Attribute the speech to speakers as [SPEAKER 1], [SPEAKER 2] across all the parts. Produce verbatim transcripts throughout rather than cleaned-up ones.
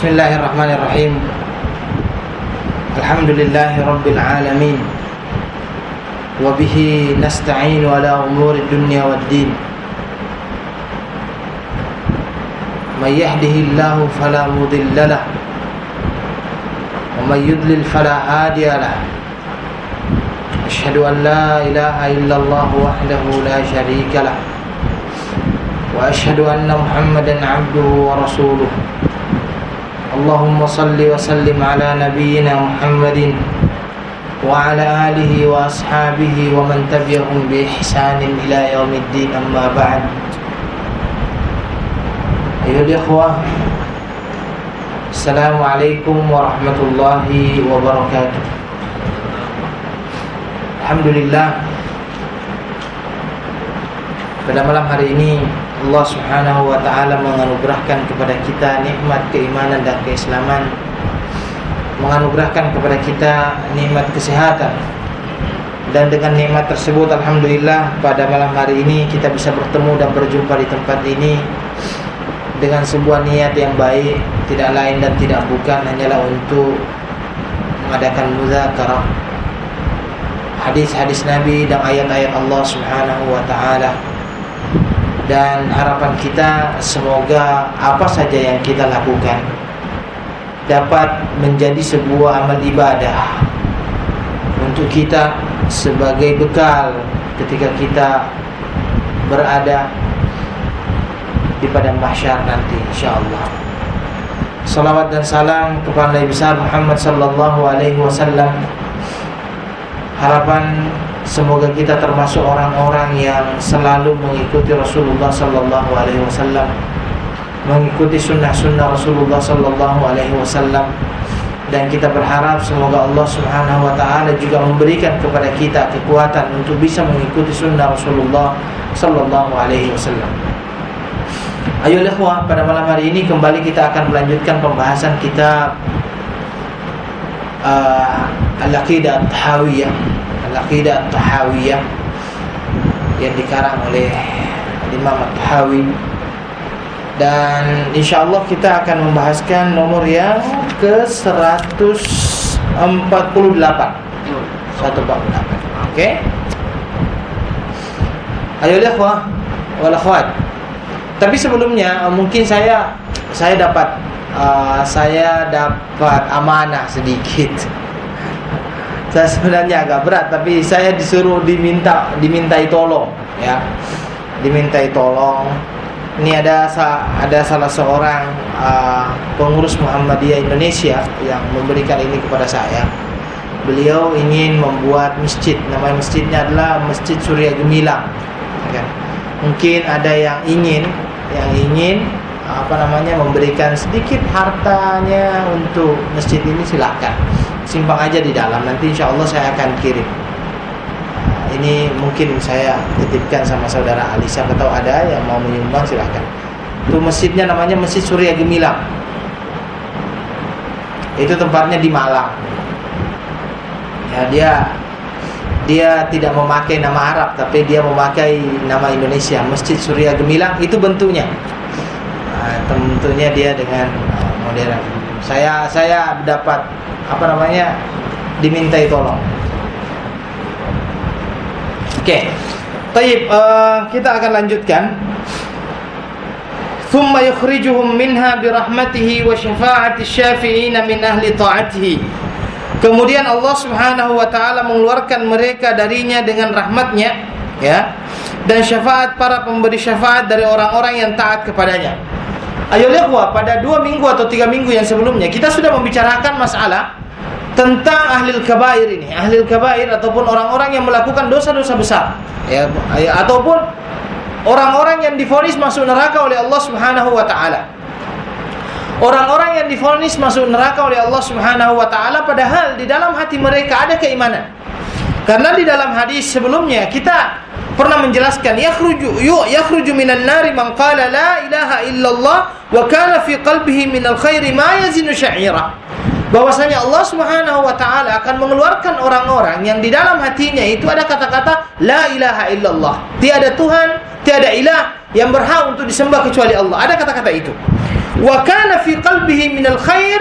[SPEAKER 1] Bismillahirrahmanirrahim. Alhamdulillahi rabbil alamin. Wa bihi nasta'inu ala umuri dunya waddin. May yahdihillahu fala mudilla lahu wa may yudlil fala hadiya lahu. Asyhadu an la ilaha illallah wahdahu la syarika lahu wa asyhadu anna Muhammadan 'abduhu wa rasuluh. Allahumma salli wa sallim ala nabiyyina Muhammadin wa ala alihi wa ashabihi wa man tabi'ahum bi ihsanin ila yaumiddin, amma ba'd. Ayyuhal ikhwah, assalamualaikum warahmatullahi wabarakatuh. Alhamdulillah, pada malam hari ini Allah Subhanahu wa ta'ala menganugerahkan kepada kita nikmat keimanan dan keislaman, menganugerahkan kepada kita nikmat kesehatan. Dan dengan nikmat tersebut, alhamdulillah, pada malam hari ini kita bisa bertemu dan berjumpa di tempat ini dengan sebuah niat yang baik, tidak lain dan tidak bukan hanyalah untuk mengadakan muzakarah hadis-hadis Nabi dan ayat-ayat Allah Subhanahu wa ta'ala. Dan harapan kita semoga apa saja yang kita lakukan dapat menjadi sebuah amal ibadah untuk kita sebagai bekal ketika kita berada di padang mahsyar nanti, insyaallah. Salawat dan salam kepada Nabi besar Muhammad sallallahu alaihi wasallam. Harapan semoga kita termasuk orang-orang yang selalu mengikuti Rasulullah sallallahu alaihi wasallam, mengikuti sunnah-sunnah Rasulullah sallallahu alaihi wasallam. Dan kita berharap semoga Allah Subhanahu wa ta'ala juga memberikan kepada kita kekuatan untuk bisa mengikuti sunnah Rasulullah sallallahu alaihi wasallam. Ayo ikhwah, pada malam hari ini kembali kita akan melanjutkan pembahasan kitab uh, Al-Aqidah At-Tahawiyah, Al-Aqidah At-Tahawiyah yang dikarang oleh Imam At-Tahawi. Dan insyaallah kita akan membahaskan nomor yang ke seratus empat puluh delapan. seratus empat puluh delapan. Oke. Ayo ikhwah wal akhwat. Tapi sebelumnya mungkin saya saya dapat uh, saya dapat amanah sedikit. Saya sebenarnya agak berat, tapi saya disuruh diminta dimintai tolong, ya. Dimintai tolong. Ini ada ada salah seorang uh, pengurus Muhammadiyah Indonesia yang memberikan ini kepada saya. Beliau ingin membuat masjid. Nama masjidnya adalah Masjid Surya Gemilang. Ya. Mungkin ada yang ingin yang ingin apa namanya memberikan sedikit hartanya untuk masjid ini, silakan. Simpang aja di dalam, nanti insya Allah saya akan kirim. Nah, ini mungkin saya titipkan sama saudara Ali, siapa tahu ada yang mau menyumbang, silakan. Itu masjidnya namanya Masjid Surya Gemilang. Itu tempatnya di Malang. Ya, dia dia tidak memakai nama Arab, tapi dia memakai nama Indonesia, Masjid Surya Gemilang. Itu bentuknya. Nah, tentunya dia dengan modern. Saya saya dapat apa namanya dimintai tolong. Oke. Baik, uh, kita akan lanjutkan. Thumma yukhrijuhum minha birahmatihi wa syafa'ati syafi'ina min ahli ta'atihi. Kemudian Allah Subhanahu wa ta'ala mengeluarkan mereka darinya dengan rahmatnya, ya, dan syafaat para pemberi syafaat dari orang-orang yang taat kepadanya. Ayo ikhwah, pada dua minggu atau tiga minggu yang sebelumnya kita sudah membicarakan masalah tentang ahlil kabair ini, ahlil kabair ataupun orang-orang yang melakukan dosa-dosa besar, ya, ataupun orang-orang yang divonis masuk neraka oleh Allah Subhanahu wa ta'ala. Orang-orang yang divonis masuk neraka oleh Allah Subhanahu wa ta'ala padahal di dalam hati mereka ada keimanan. Karena di dalam hadis sebelumnya kita pernah menjelaskan yakhruju yu yakhruju minan nari man qala la ilaha illallah wa kana fi qalbihi minal khairi ma yazinu sya'ira. Bahwasanya Allah Subhanahu wa ta'ala akan mengeluarkan orang-orang yang di dalam hatinya itu ada kata-kata la ilaha illallah, tiada Tuhan tiada ilah yang berhak untuk disembah kecuali Allah. Ada kata-kata itu. Wa kana fi qalbihi minal khair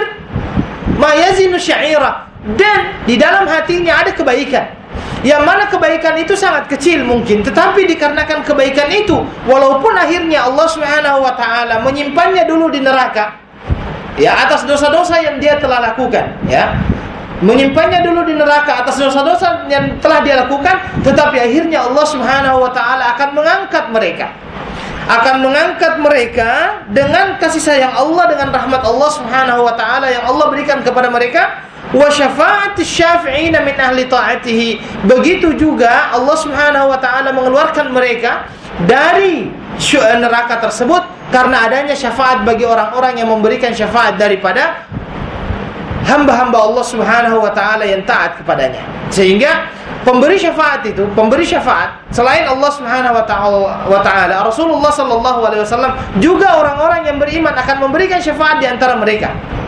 [SPEAKER 1] ma yazinu sya'ira. Dan di dalam hatinya ada kebaikan, yang mana kebaikan itu sangat kecil mungkin, tetapi dikarenakan kebaikan itu, walaupun akhirnya Allah Subhanahu wa taala menyimpannya dulu di neraka, ya, atas dosa-dosa yang dia telah lakukan, ya, menyimpannya dulu di neraka atas dosa-dosa yang telah dia lakukan, tetapi akhirnya Allah Subhanahu wa taala akan mengangkat mereka, akan mengangkat mereka dengan kasih sayang Allah, dengan rahmat Allah Subhanahu wa taala yang Allah berikan kepada mereka. Wa syafa'atis syafi'ina min ahli ta'atihi. Begitu juga Allah Subhanahu wa taala mengeluarkan mereka dari neraka tersebut karena adanya syafaat bagi orang-orang yang memberikan syafaat daripada hamba-hamba Allah Subhanahu wa taala yang taat kepadanya. Sehingga pemberi syafaat itu, pemberi syafaat selain Allah Subhanahu wa taala, Rasulullah sallallahu alaihi wasallam, juga orang-orang yang beriman akan memberikan syafaat di antara mereka.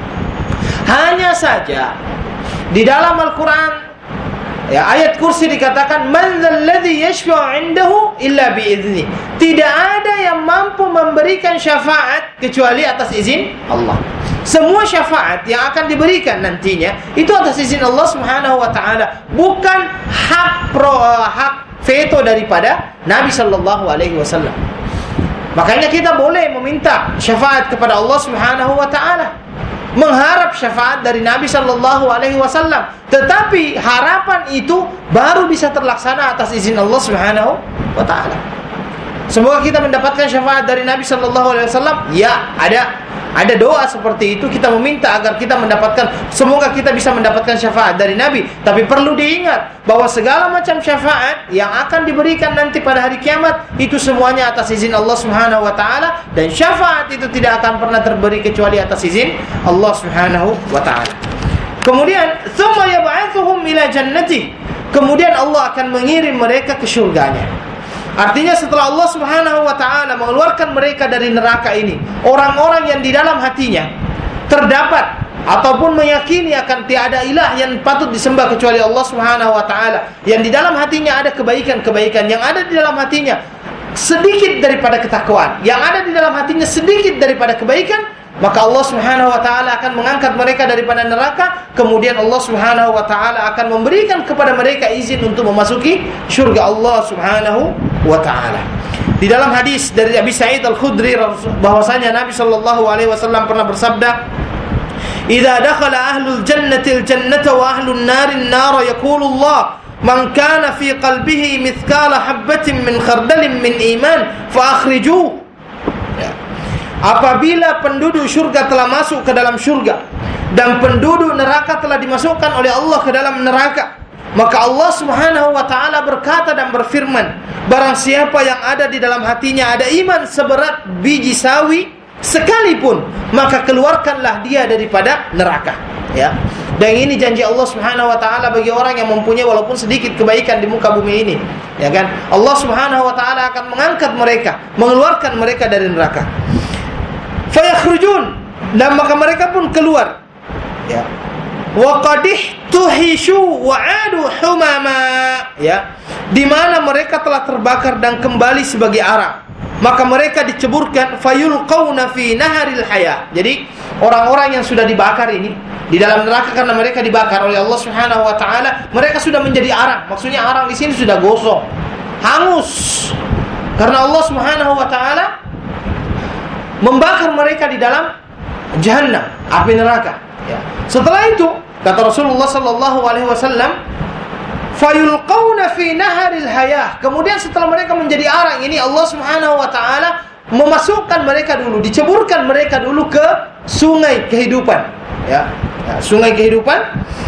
[SPEAKER 1] Hanya saja di dalam Al-Quran, ya, ayat kursi dikatakan man dzalladzi yashfa'u 'indahu illa bi'idznih. Tidak ada yang mampu memberikan syafaat kecuali atas izin Allah. Semua syafaat yang akan diberikan nantinya itu atas izin Allah Subhanahu wa taala, bukan hak pro, hak veto daripada Nabi sallallahu alaihi wasallam. Makanya kita boleh meminta syafaat kepada Allah Subhanahu wa taala, mengharap syafaat dari Nabi sallallahu alaihi wasallam, tetapi harapan itu baru bisa terlaksana atas izin Allah Subhanahu wa taala. Semoga kita mendapatkan syafaat dari Nabi sallallahu alaihi wasallam. Ya, ada ada doa seperti itu, kita meminta agar kita mendapatkan, semoga kita bisa mendapatkan syafaat dari Nabi. Tapi perlu diingat bahwa segala macam syafaat yang akan diberikan nanti pada hari kiamat itu semuanya atas izin Allah Subhanahu wa taala, dan syafaat itu tidak akan pernah terberi kecuali atas izin Allah Subhanahu wa taala. Kemudian tsumma yab'atsuhum ila jannati. Kemudian Allah akan mengirim mereka ke surganya. Artinya setelah Allah Subhanahu wa taala mengeluarkan mereka dari neraka ini, orang-orang yang di dalam hatinya terdapat ataupun meyakini akan tiada ilah yang patut disembah kecuali Allah Subhanahu wa taala, yang di dalam hatinya ada kebaikan-kebaikan, yang ada di dalam hatinya sedikit daripada ketakwaan, yang ada di dalam hatinya sedikit daripada kebaikan, maka Allah Subhanahu wa taala akan mengangkat mereka daripada neraka. Kemudian Allah Subhanahu wa taala akan memberikan kepada mereka izin untuk memasuki syurga Allah Subhanahu wa taala. Di dalam hadis dari Abi Sa'id Al-Khudri bahwasanya Nabi sallallahu alaihi wasallam pernah bersabda, "Idza dakhala ahlul jannati al-jannata wa ahlun nari an-nar yaqulu Allah, man kana fi qalbihi mithqala habatin min khardalin min iman fa akhrijuhu." Apabila penduduk syurga telah masuk ke dalam syurga dan penduduk neraka telah dimasukkan oleh Allah ke dalam neraka, maka Allah Subhanahu wa taala berkata dan berfirman, barang siapa yang ada di dalam hatinya ada iman seberat biji sawi sekalipun, maka keluarkanlah dia daripada neraka. Ya. Dan ini janji Allah Subhanahu wa taala bagi orang yang mempunyai walaupun sedikit kebaikan di muka bumi ini. Ya kan? Allah Subhanahu wa taala akan mengangkat mereka, mengeluarkan mereka dari neraka. Fayakhrujun, dan maka mereka pun keluar. Ya. Wa qadih tuhishu wa adu humama, ya, di mana mereka telah terbakar dan kembali sebagai arang, maka mereka diceburkan fayulqauna fi naharil haya. Jadi orang-orang yang sudah dibakar ini di dalam neraka karena mereka dibakar oleh Allah Subhanahu wa taala, mereka sudah menjadi arang. Maksudnya arang di sini sudah gosong, hangus, karena Allah Subhanahu wa taala membakar mereka di dalam jahannam, api neraka. Ya. Setelah itu kata Rasulullah sallallahu alaihi wasallam, fayulqauna fi naharil hayah. Kemudian setelah mereka menjadi arang ini, Allah Subhanahu wa taala memasukkan mereka dulu, diceburkan mereka dulu ke sungai kehidupan. Ya, ya, sungai kehidupan,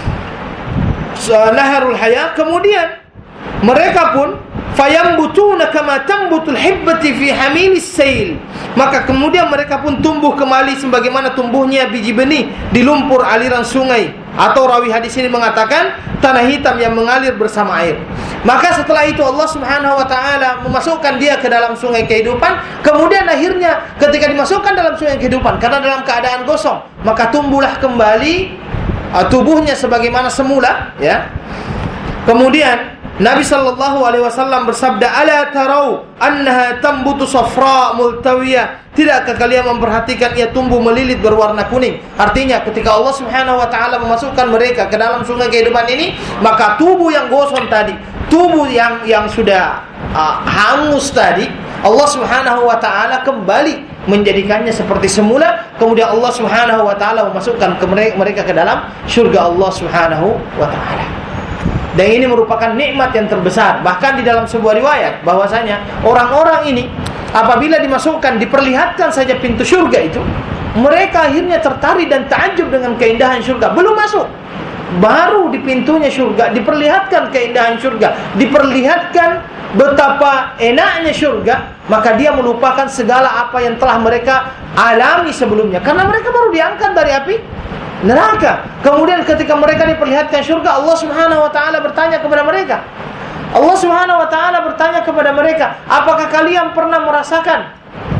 [SPEAKER 1] naharul hayah. Kemudian mereka pun fayambutuna kama tambutul hibbati fi hamilis sail, maka kemudian mereka pun tumbuh kembali sebagaimana tumbuhnya biji benih di lumpur aliran sungai, atau rawi hadis ini mengatakan tanah hitam yang mengalir bersama air. Maka setelah itu Allah Subhanahu wa taala memasukkan dia ke dalam sungai kehidupan. Kemudian akhirnya ketika dimasukkan dalam sungai kehidupan, karena dalam keadaan gosong, maka tumbuhlah kembali uh, tubuhnya sebagaimana semula, ya. Kemudian Nabi sallallahu alaihi wasallam bersabda, "Ala tarau annaha tambutu safra multawiyah." Tidakkah kalian memperhatikan ia tumbuh melilit berwarna kuning? Artinya ketika Allah Subhanahu wa taala memasukkan mereka ke dalam sungai kehidupan ini, maka tubuh yang gosong tadi, tubuh yang yang sudah uh, hangus tadi, Allah Subhanahu wa taala kembali menjadikannya seperti semula. Kemudian Allah Subhanahu wa taala memasukkan ke mereka, mereka ke dalam surga Allah Subhanahu wa taala. Dan ini merupakan nikmat yang terbesar. Bahkan di dalam sebuah riwayat bahwasanya orang-orang ini apabila dimasukkan, diperlihatkan saja pintu surga itu, mereka akhirnya tertarik dan takjub dengan keindahan surga. Belum masuk, baru di pintunya surga diperlihatkan keindahan surga, diperlihatkan betapa enaknya surga, maka dia melupakan segala apa yang telah mereka alami sebelumnya, karena mereka baru diangkat dari api neraka. Kemudian ketika mereka diperlihatkan surga, Allah Subhanahu wa taala bertanya kepada mereka. Allah Subhanahu wa taala bertanya kepada mereka, "Apakah kalian pernah merasakan?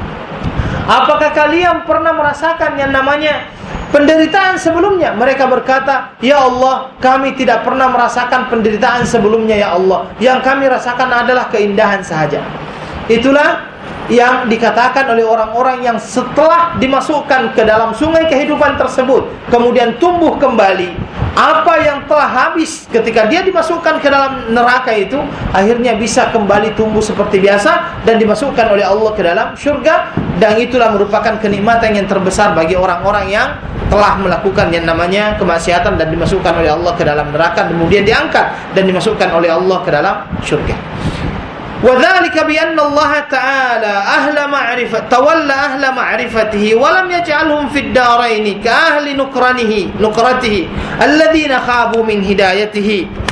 [SPEAKER 1] Apakah kalian pernah merasakan yang namanya penderitaan sebelumnya?" Mereka berkata, "Ya Allah, kami tidak pernah merasakan penderitaan sebelumnya ya Allah. Yang kami rasakan adalah keindahan sahaja." Itulah yang dikatakan oleh orang-orang yang setelah dimasukkan ke dalam sungai kehidupan tersebut, kemudian tumbuh kembali, apa yang telah habis ketika dia dimasukkan ke dalam neraka itu, akhirnya bisa kembali tumbuh seperti biasa dan dimasukkan oleh Allah ke dalam surga. Dan itulah merupakan kenikmatan yang terbesar bagi orang-orang yang telah melakukan yang namanya kemaksiatan dan dimasukkan oleh Allah ke dalam neraka, kemudian diangkat dan dimasukkan oleh Allah ke dalam surga. وذلك بأن الله تعالى أهل معرفة تولى أهل معرفته ولم يجعلهم في الدارين كأهل نكرانه نكرته الذين خابوا من هدايته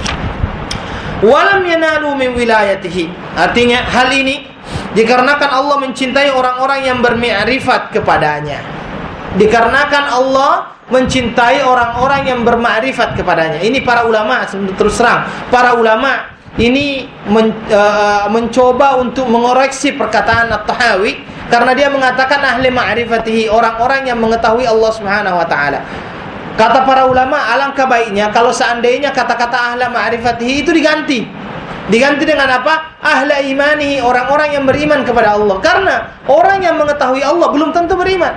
[SPEAKER 1] ولم ينالوا من ولايته. Artinya hal ini dikarenakan Allah mencintai orang-orang yang bermi'rifat kepadanya. Dikarenakan Allah mencintai orang-orang yang bermakrifat kepadanya. Ini para ulama, terus terang, para ulama ini men, uh, mencoba untuk mengoreksi perkataan At-Tahawi, karena dia mengatakan ahli ma'rifatihi, orang-orang yang mengetahui Allah Subhanahu wa taala. Kata para ulama, alangkah baiknya kalau seandainya kata-kata ahli ma'rifatihi itu diganti. Diganti dengan apa? Ahli imanihi, orang-orang yang beriman kepada Allah. Karena orang yang mengetahui Allah belum tentu beriman.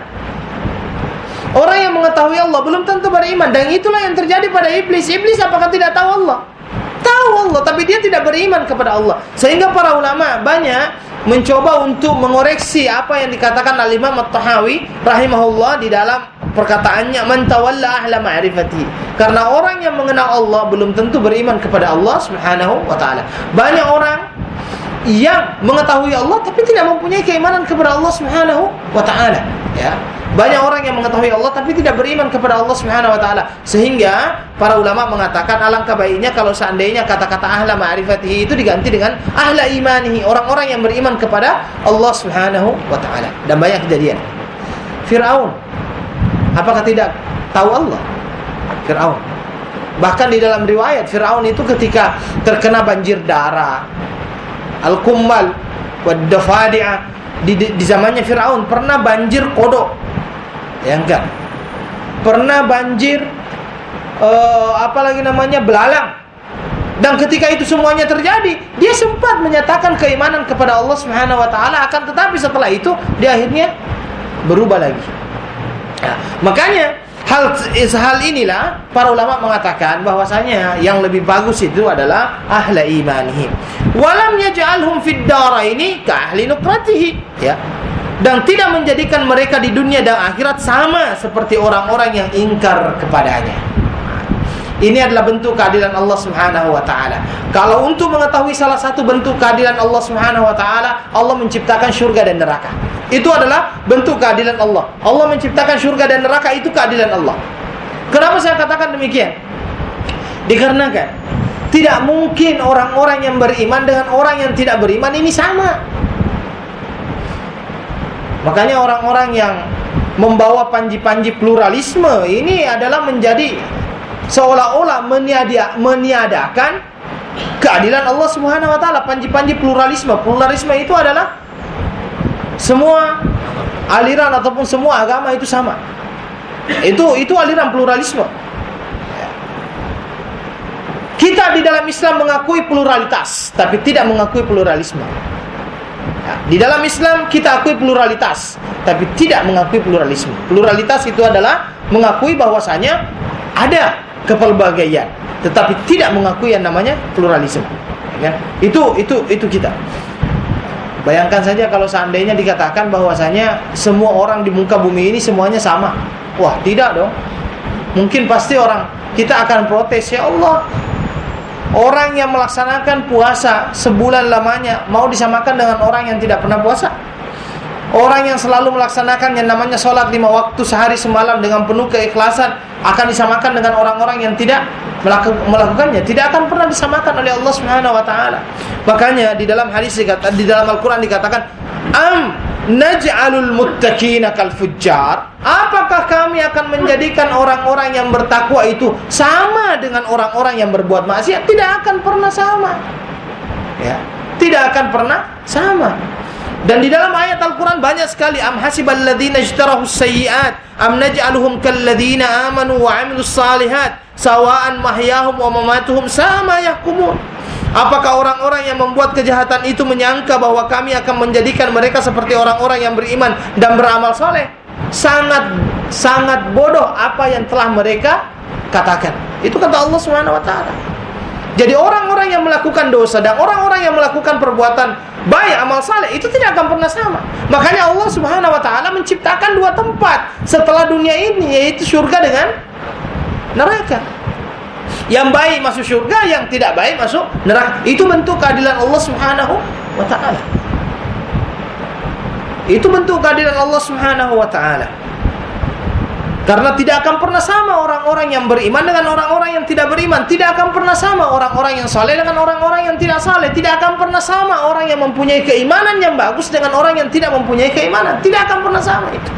[SPEAKER 1] Orang yang mengetahui Allah belum tentu beriman. Dan itulah yang terjadi pada iblis. Iblis apakah tidak tahu Allah? Tahu Allah, tapi dia tidak beriman kepada Allah. Sehingga para ulama banyak mencoba untuk mengoreksi apa yang dikatakan Al-Imam At-Tahawi rahimahullah di dalam perkataannya, man tawalla ahla ma'rifati. Karena orang yang mengenal Allah belum tentu beriman kepada Allah Subhanahu wa taala. Banyak orang yang mengetahui Allah tapi tidak mempunyai keimanan kepada Allah Subhanahu wa taala, ya. Banyak orang yang mengetahui Allah tapi tidak beriman kepada Allah Subhanahu wa taala. Sehingga para ulama mengatakan alangkah baiknya kalau seandainya kata-kata ahla ma'rifatihi itu diganti dengan ahla imanihi, orang-orang yang beriman kepada Allah Subhanahu wa taala. Dan banyak kejadian. Firaun, apakah tidak tahu Allah? Firaun. Bahkan di dalam riwayat Firaun itu ketika terkena banjir darah, Al-Kummal wad-Dafadi'ah, di, di zamannya Firaun pernah banjir kodok, ya enggak, pernah banjir uh, apa lagi namanya belalang. Dan ketika itu semuanya terjadi, dia sempat menyatakan keimanan kepada Allah Subhanahu wa taala, akan tetapi setelah itu dia akhirnya berubah lagi. Nah, makanya hal hal inilah para ulama mengatakan bahwasanya yang lebih bagus itu adalah ahla imanihim. Walam yaj'alhum fid daraini ka ahli nukratihi, ya. Dan tidak menjadikan mereka di dunia dan akhirat sama seperti orang-orang yang ingkar kepadanya. Ini adalah bentuk keadilan Allah Subhanahu wa taala. Kalau untuk mengetahui salah satu bentuk keadilan Allah Subhanahu wa taala, Allah menciptakan surga dan neraka. Itu adalah bentuk keadilan Allah. Allah menciptakan surga dan neraka, itu keadilan Allah. Kenapa saya katakan demikian? Dikarenakan tidak mungkin orang-orang yang beriman dengan orang yang tidak beriman ini sama. Makanya orang-orang yang membawa panji-panji pluralisme ini adalah menjadi seolah-olah meniada, meniadakan keadilan Allah Subhanahu wa taala. Panji-panji pluralisme. Pluralisme itu adalah semua aliran ataupun semua agama itu sama. Itu itu aliran pluralisme. Kita di dalam Islam mengakui pluralitas, tapi tidak mengakui pluralisme. Ya, di dalam Islam kita akui pluralitas, tapi tidak mengakui pluralisme. Pluralitas itu adalah mengakui bahwasanya ada kepelbagaian, tetapi tidak mengakui yang namanya pluralisme. Ya, itu itu itu kita. Bayangkan saja kalau seandainya dikatakan bahwasanya semua orang di muka bumi ini semuanya sama. Wah, tidak dong. Mungkin pasti orang kita akan protes, ya Allah. Orang yang melaksanakan puasa sebulan lamanya mau disamakan dengan orang yang tidak pernah puasa? Orang yang selalu melaksanakan yang namanya sholat lima waktu sehari semalam dengan penuh keikhlasan akan disamakan dengan orang-orang yang tidak melakukannya? Tidak akan pernah disamakan oleh Allah Subhanahu wa taala. Makanya di dalam hadis di dalam Al-Qur'an dikatakan, am naj'alul muttaqina kal fujjar? Apakah kami akan menjadikan orang-orang yang bertakwa itu sama dengan orang-orang yang berbuat maksiat? Tidak akan pernah sama. Ya, tidak akan pernah sama. Dan di dalam ayat Al-Quran banyak sekali, am hasibal ladzina ijtarahus sayyi'at am naj'aluhum kal ladzina amanu wa 'amilus shalihat sawa'an mahyahum wa mamatuhum sama yahkumun. Apakah orang-orang yang membuat kejahatan itu menyangka bahwa kami akan menjadikan mereka seperti orang-orang yang beriman dan beramal soleh? Sangat sangat bodoh apa yang telah mereka katakan. Itu kata Allah Subhanahu wa taala. Jadi orang-orang yang melakukan dosa dan orang-orang yang melakukan perbuatan baik, amal saleh, itu tidak akan pernah sama. Makanya Allah Subhanahu wa taala menciptakan dua tempat setelah dunia ini, yaitu surga dengan neraka. Yang baik masuk surga, yang tidak baik masuk neraka. Itu bentuk keadilan Allah Subhanahu wa taala. Itu bentuk keadilan Allah Subhanahu wa taala. Karena tidak akan pernah sama orang-orang yang beriman dengan orang-orang yang tidak beriman. Tidak akan pernah sama orang-orang yang saleh dengan orang-orang yang tidak saleh. Tidak akan pernah sama orang yang mempunyai keimanan yang bagus dengan orang yang tidak mempunyai keimanan. Tidak akan pernah sama itu.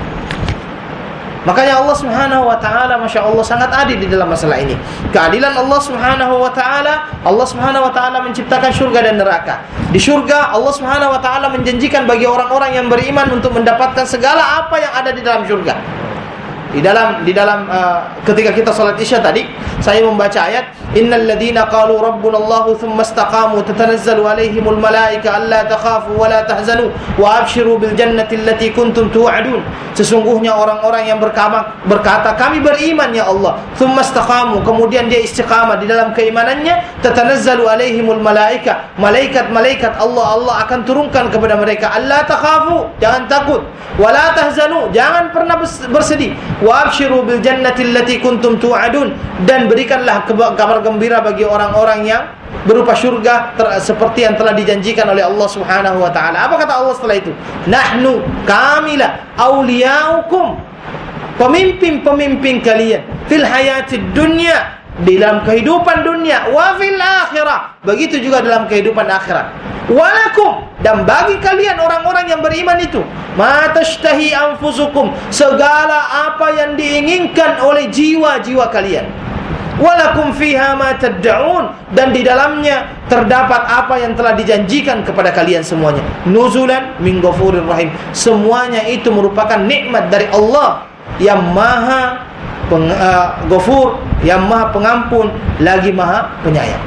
[SPEAKER 1] Makanya Allah Subhanahu wa taala Masya Allah sangat adil di dalam masalah ini. Keadilan Allah Subhanahu wa taala, Allah Subhanahu wa taala menciptakan surga dan neraka. Di surga Allah Subhanahu wa taala menjanjikan bagi orang-orang yang beriman untuk mendapatkan segala apa yang ada di dalam surga. Di dalam di dalam uh, ketika kita salat Isya tadi, saya membaca ayat, innal ladzina qalu rabbunallahu tsumma istaqamu tatanazzalu alaihimul malaika alla takhafu wa la tahzanu wa abshiru bil jannati allati kuntum tu'adun. Sesungguhnya orang-orang yang berkata, berkata kami beriman ya Allah, tsumma istaqamu, kemudian dia istiqamah di dalam keimanannya, tatanazzalu alaihimul malaika, malaikat-malaikat Allah Allah akan turunkan kepada mereka, alla takhafu, jangan takut, wa la tahzanu, jangan pernah bersedih, wa abshiru bil jannati allati kuntum tu'adun, dan berikanlah kabar gembira bagi orang-orang yang berupa syurga ter- seperti yang telah dijanjikan oleh Allah Subhanahu wa taala. Apa kata Allah setelah itu? Nahnu, kamilah auliyaukum, pemimpin-pemimpin kalian, fil hayatid dunya, di dalam kehidupan dunia, wa fil akhirah, begitu juga dalam kehidupan akhirat. Walakum, dan bagi kalian orang-orang yang beriman itu, ma tashtahi anfusukum, segala apa yang diinginkan oleh jiwa-jiwa kalian. Walakum fiha ma tad'un, dan di dalamnya terdapat apa yang telah dijanjikan kepada kalian semuanya. Nuzulan min ghafurir rahim, semuanya itu merupakan nikmat dari Allah yang maha peng, uh, ghafur, yang maha pengampun lagi maha penyayang.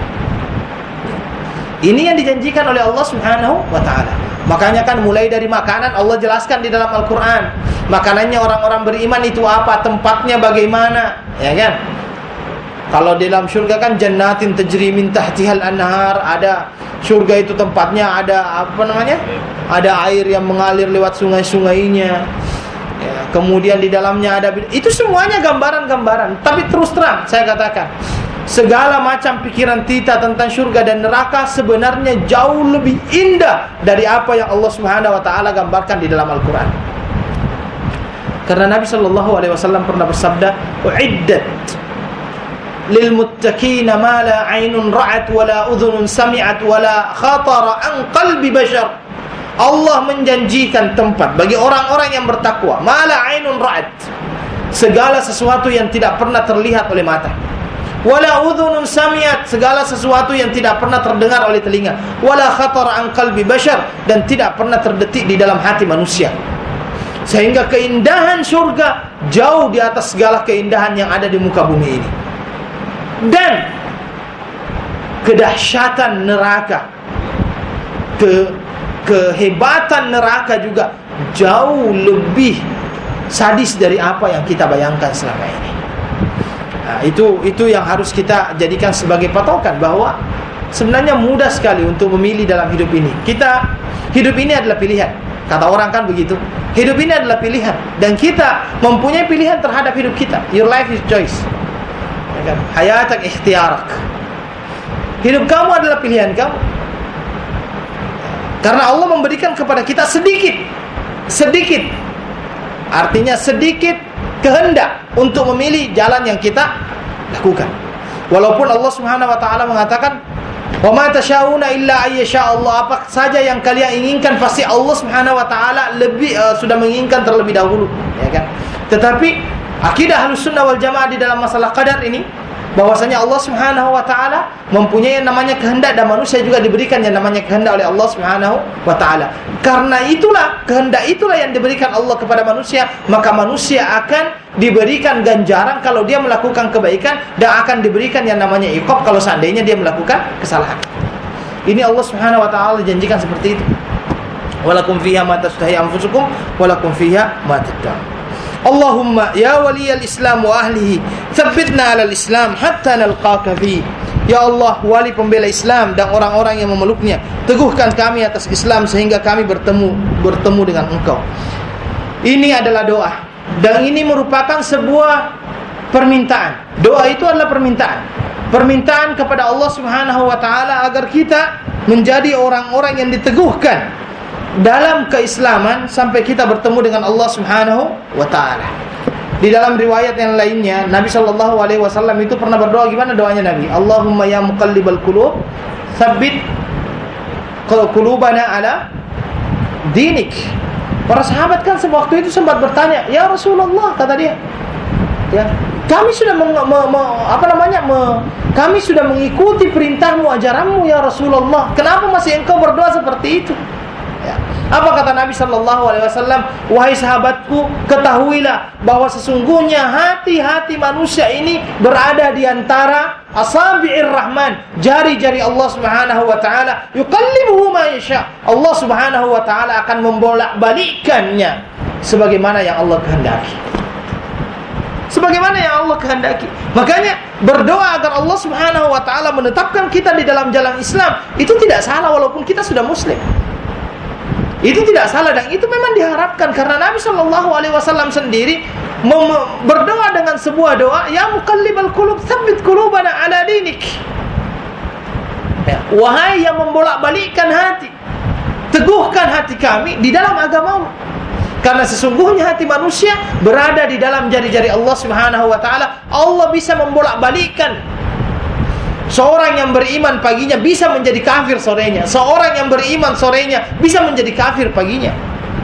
[SPEAKER 1] Ini yang dijanjikan oleh Allah Subhanahu wa taala. Makanya kan mulai dari makanan Allah jelaskan di dalam Al-Qur'an. Makanannya orang-orang beriman itu apa, tempatnya bagaimana, ya kan? Kalau di dalam surga kan jannatin tajri min tahtihal anhar, ada surga itu tempatnya ada apa namanya? Ada air yang mengalir lewat sungai-sungainya. Ya, kemudian di dalamnya ada, itu semuanya gambaran-gambaran. Tapi terus terang saya katakan, segala macam pikiran kita tentang surga dan neraka sebenarnya jauh lebih indah dari apa yang Allah Subhanahu wa taala gambarkan di dalam Al-Qur'an. Karena Nabi sallallahu alaihi wasallam pernah bersabda, "Uiddat lil muttaqina ma la 'ainun ra'at wa la udhunun sami'at wa la khatara an qalbi bashar." Allah menjanjikan tempat bagi orang-orang yang bertakwa, ma la 'ainun ra'at, segala sesuatu yang tidak pernah terlihat oleh mata, wala udhunun sami'at, segala sesuatu yang tidak pernah terdengar oleh telinga, wala khatara an qalbi bashar, dan tidak pernah terdetik di dalam hati manusia. Sehingga keindahan surga jauh di atas segala keindahan yang ada di muka bumi ini. Dan kedahsyatan neraka, ke kehebatan neraka juga jauh lebih sadis dari apa yang kita bayangkan selama ini. Nah, itu itu yang harus kita jadikan sebagai patokan, bahwa sebenarnya mudah sekali untuk memilih dalam hidup ini. Kita hidup ini adalah pilihan. Kata orang kan begitu. Hidup ini adalah pilihan, dan kita mempunyai pilihan terhadap hidup kita. Your life is choice. Hayatak ikhtiarak. Hidup kamu adalah pilihan kamu. Karena Allah memberikan kepada kita sedikit, sedikit. Artinya sedikit kehendak untuk memilih jalan yang kita lakukan. Walaupun Allah Subhanahu wa taala mengatakan, "Wa ma tasyauna illa ayyasha Allah." Apa saja yang kalian inginkan pasti Allah Subhanahu wa taala lebih uh, sudah menginginkan terlebih dahulu, ya kan? Tetapi akidah Ahlussunnah wal Jamaah di dalam masalah qadar ini, bahwasanya Allah Subhanahu wa taala mempunyai yang namanya kehendak, dan manusia juga diberikan yang namanya kehendak oleh Allah Subhanahu wa taala. Karena itulah, kehendak itulah yang diberikan Allah kepada manusia, maka manusia akan diberikan ganjaran kalau dia melakukan kebaikan, dan akan diberikan yang namanya iqab kalau seandainya dia melakukan kesalahan. Ini Allah Subhanahu wa taala janjikan seperti itu. Walakum fiha ma tashtahi anfusukum walakum fiha ma tad'un. Allahumma ya waliyal Islam wa ahlihi tsabbitna 'alal Islam hatta nalqaka fi. Ya Allah, wali pembela Islam dan orang-orang yang memeluknya, teguhkan kami atas Islam sehingga kami bertemu bertemu dengan Engkau. Ini adalah doa, dan ini merupakan sebuah permintaan. Doa itu adalah permintaan. Permintaan kepada Allah Subhanahu wa taala agar kita menjadi orang-orang yang diteguhkan dalam keislaman sampai kita bertemu dengan Allah Subhanahu wa taala. Di dalam riwayat yang lainnya, Nabi sallallahu alaihi wasallam itu pernah berdoa. Gimana doanya Nabi? Allahumma ya muqallibal qulub, tsabbit qulubana ala dinik. Para sahabat kan sewaktu itu sempat bertanya, "Ya Rasulullah," kata dia, ya, kami sudah meng, me, me, apa namanya me, kami sudah mengikuti perintahmu, ajaranmu ya Rasulullah, kenapa masih engkau berdoa seperti itu? Ya. Apa kata Nabi sallallahu alaihi wasallam? "Wahai sahabatku, ketahuilah bahwa sesungguhnya hati-hati manusia ini berada di antara asabi'ir rahman, jari-jari Allah Subhanahu wa taala, yuqallibuhu ma yasha." Allah Subhanahu wa taala akan membolak-balikkannya sebagaimana yang Allah kehendaki. Sebagaimana yang Allah kehendaki. Makanya berdoa agar Allah Subhanahu wa taala menetapkan kita di dalam jalan Islam itu tidak salah walaupun kita sudah muslim. Itu tidak salah, dan itu memang diharapkan, karena Nabi sallallahu alaihi wasallam sendiri mem- berdoa dengan sebuah doa, "Ya muqallibal qulub, tsabbit qulubana ala dinik." Ya, wahai yang membolak-balikkan hati, teguhkan hati kami di dalam agamamu. Karena sesungguhnya hati manusia berada di dalam jari-jari Allah Subhanahu wa taala. Allah bisa membolak-balikkan. Seorang yang beriman paginya bisa menjadi kafir sorenya. Seorang yang beriman sorenya bisa menjadi kafir paginya.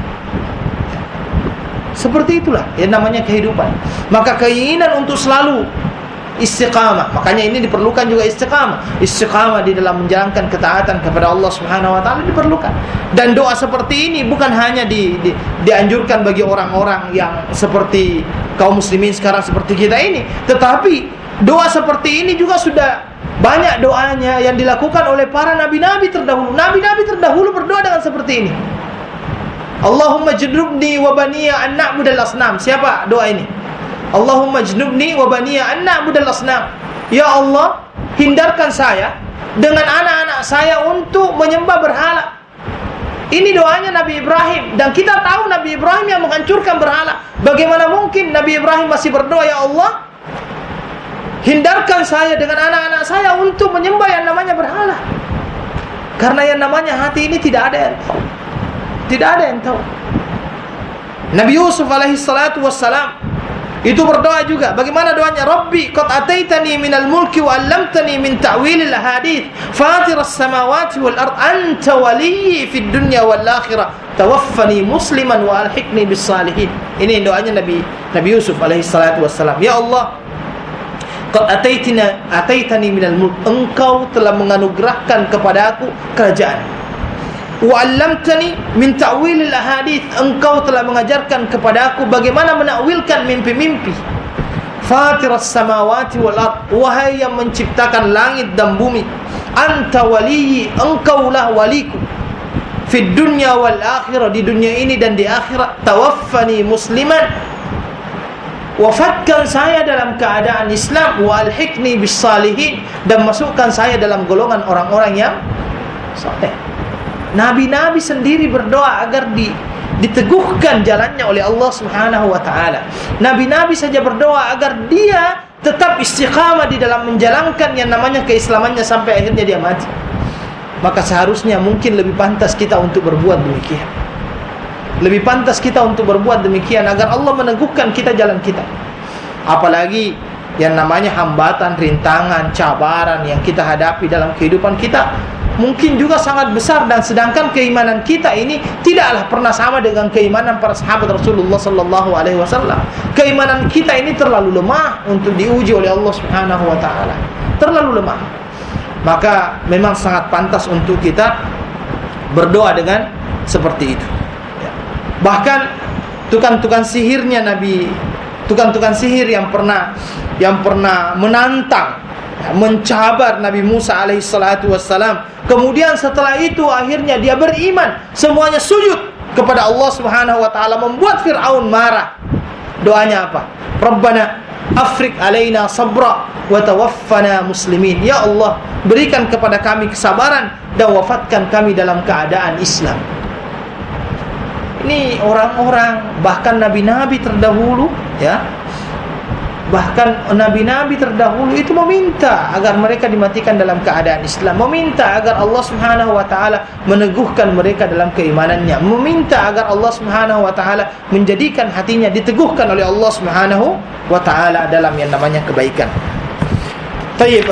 [SPEAKER 1] Seperti itulah yang namanya kehidupan. Maka keinginan untuk selalu istiqamah, makanya ini diperlukan juga istiqamah. Istiqamah di dalam menjalankan ketaatan kepada Allah Subhanahu wa taala diperlukan. Dan doa seperti ini bukan hanya di, di, dianjurkan bagi orang-orang yang seperti kaum muslimin sekarang seperti kita ini, tetapi doa seperti ini juga sudah banyak doanya yang dilakukan oleh para nabi-nabi terdahulu. Nabi-nabi terdahulu berdoa dengan seperti ini. Allahumma jnubni wa baniya an na'budal asnam. Siapa doa ini? Allahumma jnubni wa baniya an na'budal asnam. Ya Allah, hindarkan saya dengan anak-anak saya untuk menyembah berhala. Ini doanya Nabi Ibrahim, dan kita tahu Nabi Ibrahim yang menghancurkan berhala. Bagaimana mungkin Nabi Ibrahim masih berdoa, "Ya Allah, hindarkan saya dengan anak-anak saya untuk menyembah yang namanya berhala." Karena yang namanya hati ini tidak ada yang tahu. Tidak ada yang tahu. Nabi Yusuf alaihi salatu wassalam itu berdoa juga. Bagaimana doanya? "Rabbi qad ataitani minal mulki wa 'allamtani min ta'wilil ahadits fatiras samawati wal ard anta waliyyi fid dunya wal akhirah tawaffani musliman wa alhiqni bis salihin." Ini doanya Nabi Nabi Yusuf alaihi salatu wassalam. "Ya Allah, qad ataitina ataitani minal mulk, engkau telah menganugerahkan kepada aku kerajaan. Wa 'allamtani min ta'wilil ahadits, engkau telah mengajarkan kepada aku bagaimana menakwilkan mimpi-mimpi. Fatiras samawati wal ard, wahai yang menciptakan langit dan bumi. anta waliyyi, engkaulah waliku fid dunya wal akhirah, di dunia ini dan di akhirat. Tawaffani musliman, wafatkan saya dalam keadaan Islam, wa alhiqni bis salihin, dan masukkan saya dalam golongan orang-orang yang saleh. Nabi-nabi sendiri berdoa agar di, diteguhkan jalannya oleh Allah Subhanahu wa taala. Nabi-nabi saja berdoa agar dia tetap istiqamah di dalam menjalankan yang namanya keislamannya sampai akhirnya dia mati. Maka seharusnya mungkin lebih pantas kita untuk berbuat demikian. Lebih pantas kita untuk berbuat demikian agar Allah meneguhkan kita jalan kita. Apalagi yang namanya hambatan, rintangan, cabaran yang kita hadapi dalam kehidupan kita mungkin juga sangat besar, dan sedangkan keimanan kita ini tidaklah pernah sama dengan keimanan para sahabat Rasulullah sallallahu alaihi wasallam. Keimanan kita ini terlalu lemah untuk diuji oleh Allah Subhanahu wa taala. Terlalu lemah. Maka memang sangat pantas untuk kita berdoa dengan seperti itu. Bahkan tukang-tukang sihirnya Nabi, tukang-tukang sihir yang pernah yang pernah menantang, mencabar Nabi Musa alaihi salatu wassalam, kemudian setelah itu akhirnya dia beriman, semuanya sujud kepada Allah Subhanahu wa taala, membuat Firaun marah. Doanya apa? Rabbana afriq alaina sabra wa tawaffana muslimin. Ya Allah, berikan kepada kami kesabaran dan wafatkan kami dalam keadaan Islam. Ini orang-orang, bahkan nabi-nabi terdahulu, ya, bahkan nabi-nabi terdahulu itu meminta agar mereka dimatikan dalam keadaan Islam, meminta agar Allah Subhanahu wa taala meneguhkan mereka dalam keimanannya, meminta agar Allah Subhanahu wa taala menjadikan hatinya diteguhkan oleh Allah Subhanahu wa taala dalam yang namanya kebaikan. Tayyib.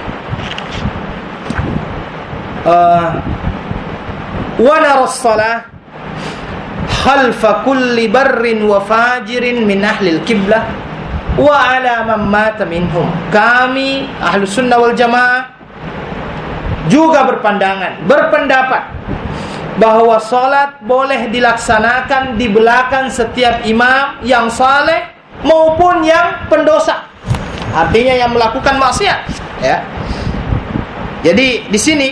[SPEAKER 1] Uh, wa nara as-salah khalfa kulli barrin wa fajirin min ahli al-qiblah wa ala man mata minhum. Kami Ahlus Sunnah wal Jamaah juga berpandangan, berpendapat bahwa salat boleh dilaksanakan di belakang setiap imam yang saleh maupun yang pendosa. Artinya yang melakukan maksiat, ya. Jadi di sini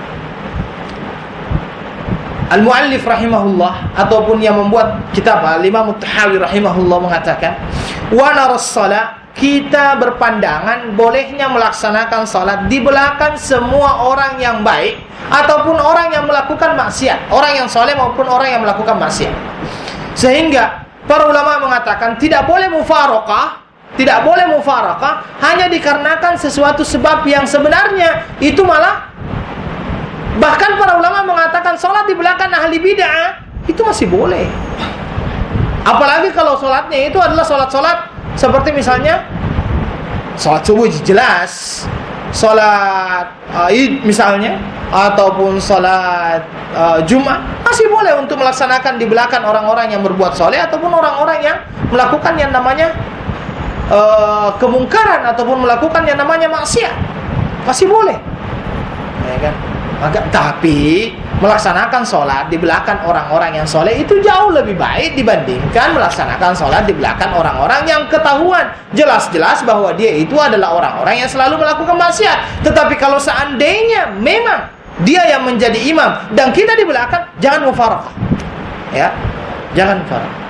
[SPEAKER 1] Al-Muallif rahimahullah ataupun yang membuat kitab Al-Imam At-Tahawi rahimahullah mengatakan, wa naras salat, kita berpandangan bolehnya melaksanakan salat di belakang semua orang yang baik ataupun orang yang melakukan maksiat, orang yang saleh maupun orang yang melakukan maksiat. Sehingga para ulama mengatakan tidak boleh mufaraqah, tidak boleh mufaraqah hanya dikarenakan sesuatu sebab yang sebenarnya itu malah, bahkan para ulama mengatakan sholat di belakang ahli bid'ah itu masih boleh. Apalagi kalau sholatnya itu adalah sholat-sholat seperti misalnya sholat subuh jelas, sholat uh, id misalnya, ataupun sholat uh, Jumat, masih boleh untuk melaksanakan di belakang orang-orang yang berbuat soleh ataupun orang-orang yang melakukan yang namanya uh, kemungkaran ataupun melakukan yang namanya maksiat, masih boleh, ya kan? Maka, tapi melaksanakan sholat di belakang orang-orang yang soleh itu jauh lebih baik dibandingkan melaksanakan sholat di belakang orang-orang yang ketahuan jelas-jelas bahwa dia itu adalah orang-orang yang selalu melakukan maksiat. Tetapi kalau seandainya memang dia yang menjadi imam dan kita di belakang, jangan mufaraqah, ya, jangan mufaraqah.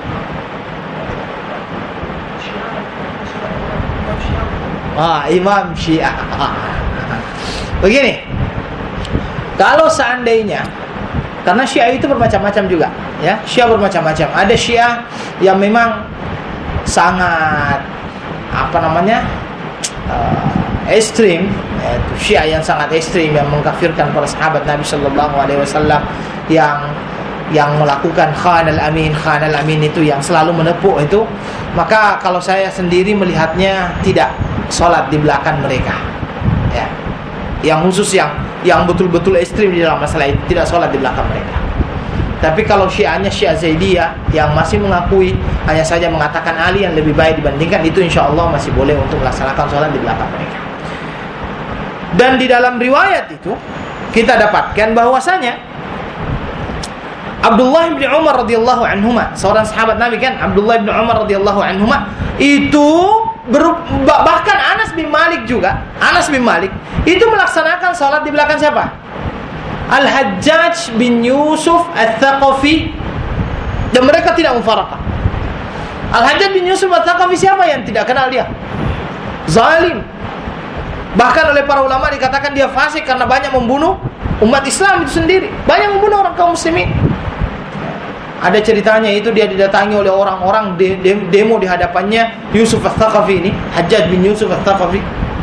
[SPEAKER 1] Ah, imam Syiah. Begini. Kalau seandainya, karena Syiah itu bermacam-macam juga, ya, Syiah bermacam-macam. Ada Syiah yang memang sangat apa namanya uh, ekstrim, yaitu Syiah yang sangat ekstrim yang mengkafirkan para sahabat Nabi Sallallahu Alaihi Wasallam, yang yang melakukan khanal amin, khanal amin itu yang selalu menepuk itu. Maka kalau saya sendiri melihatnya tidak sholat di belakang mereka, ya, yang khusus yang yang betul-betul ekstrim di dalam masalah itu, tidak sholat di belakang mereka. Tapi kalau Syiahnya Syiah Zaidiyah yang masih mengakui, hanya saja mengatakan Ali yang lebih baik dibandingkan, itu insya Allah masih boleh untuk melaksanakan sholat di belakang mereka. Dan di dalam riwayat itu kita dapatkan bahwasanya Abdullah bin Umar radhiyallahu anhuma, seorang sahabat Nabi kan, Abdullah bin Umar radhiyallahu anhuma itu ber, bahkan Anas bin Malik juga, Anas bin Malik itu melaksanakan salat di belakang siapa? Al-Hajjaj bin Yusuf Al-Thaqafi, dan mereka tidak mufaraqah. Al-Hajjaj bin Yusuf Al-Thaqafi siapa yang tidak kenal dia? Zalim. Bahkan oleh para ulama dikatakan dia fasik karena banyak membunuh umat Islam itu sendiri, banyak membunuh orang kaum muslimin. Ada ceritanya itu dia didatangi oleh orang-orang de, de, demo di hadapannya Yusuf Al-Thaqafi ini, Hajjaj bin Yusuf Al-Thaqafi.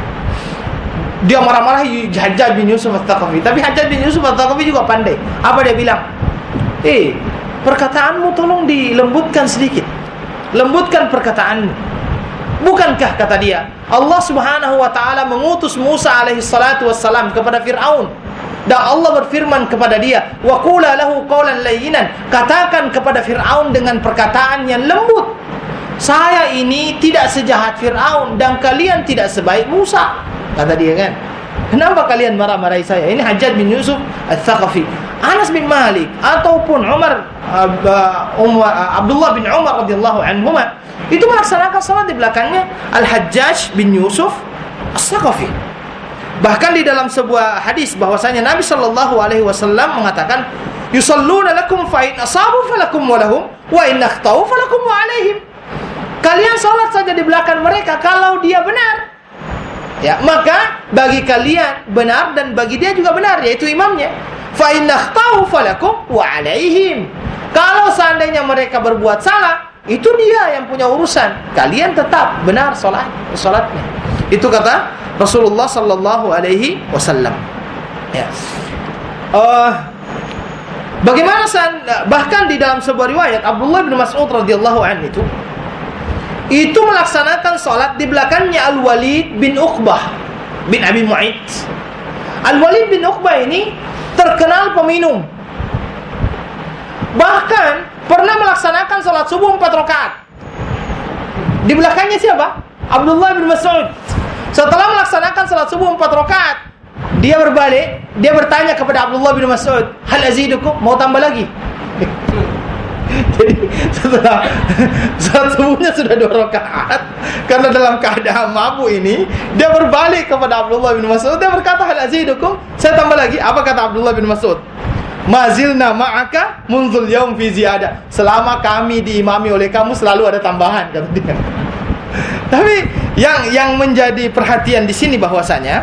[SPEAKER 1] Dia marah-marah Hajjaj bin Yusuf Al-Thaqafi, tapi Hajjaj bin Yusuf Al-Thaqafi juga pandai. Apa dia bilang? Eh, perkataanmu tolong dilembutkan sedikit. Lembutkan perkataanmu. Bukankah kata dia, Allah Subhanahu wa taala mengutus Musa alaihi salatu wassalam kepada Firaun, dan Allah berfirman kepada dia, wa qula lahu qawlan layyinan, katakan kepada Firaun dengan perkataan yang lembut. Saya ini tidak sejahat Firaun dan kalian tidak sebaik Musa, kata dia kan. Kenapa kalian marah-marahi saya? Ini Hajjaj bin Yusuf Al-Thaqafi. Anas bin Malik ataupun Umar uh, um, uh, Abdullah bin Umar radhiyallahu anhuma itu melaksanakan salat di belakangnya Al-Hajjaj bin Yusuf Al-Thaqafi. Bahkan di dalam sebuah hadis bahwasanya Nabi sallallahu alaihi wasallam mengatakan, yusalluna lakum fa in asabu falakum wa lahum wa in akhtau falakum wa alaihim. Kalian salat saja di belakang mereka kalau dia benar, ya, maka bagi kalian benar dan bagi dia juga benar, yaitu imamnya. Fa in akhtau falakum wa alaihim. Kalau seandainya mereka berbuat salah, itu dia yang punya urusan. Kalian tetap benar salat salatnya. Itu kata Rasulullah sallallahu alaihi wasallam. Ya. Uh, bagaimana bahkan di dalam sebuah riwayat Abdullah bin Mas'ud radhiyallahu anhu itu itu melaksanakan salat di belakangnya Al-Walid bin Uqbah bin Abi Mu'ayth. Al-Walid bin Uqbah ini terkenal peminum. Bahkan pernah melaksanakan salat subuh empat rakaat. Di belakangnya siapa? Abdullah bin Mas'ud. Setelah melaksanakan salat subuh empat rakaat, dia berbalik, dia bertanya kepada Abdullah bin Mas'ud, "Hal azidukum? Mau tambah lagi?" Jadi setelah salat subuhnya sudah dua rakaat, karena dalam keadaan mabuk ini, dia berbalik kepada Abdullah bin Mas'ud, dia berkata, "Hal azidukum?" Saya tambah lagi. Apa kata Abdullah bin Mas'ud? "Mazilna ma'aka munzul yaum fi ziyadah." Selama kami diimami oleh kamu selalu ada tambahan, kata dia. Tapi yang yang menjadi perhatian di sini bahwasanya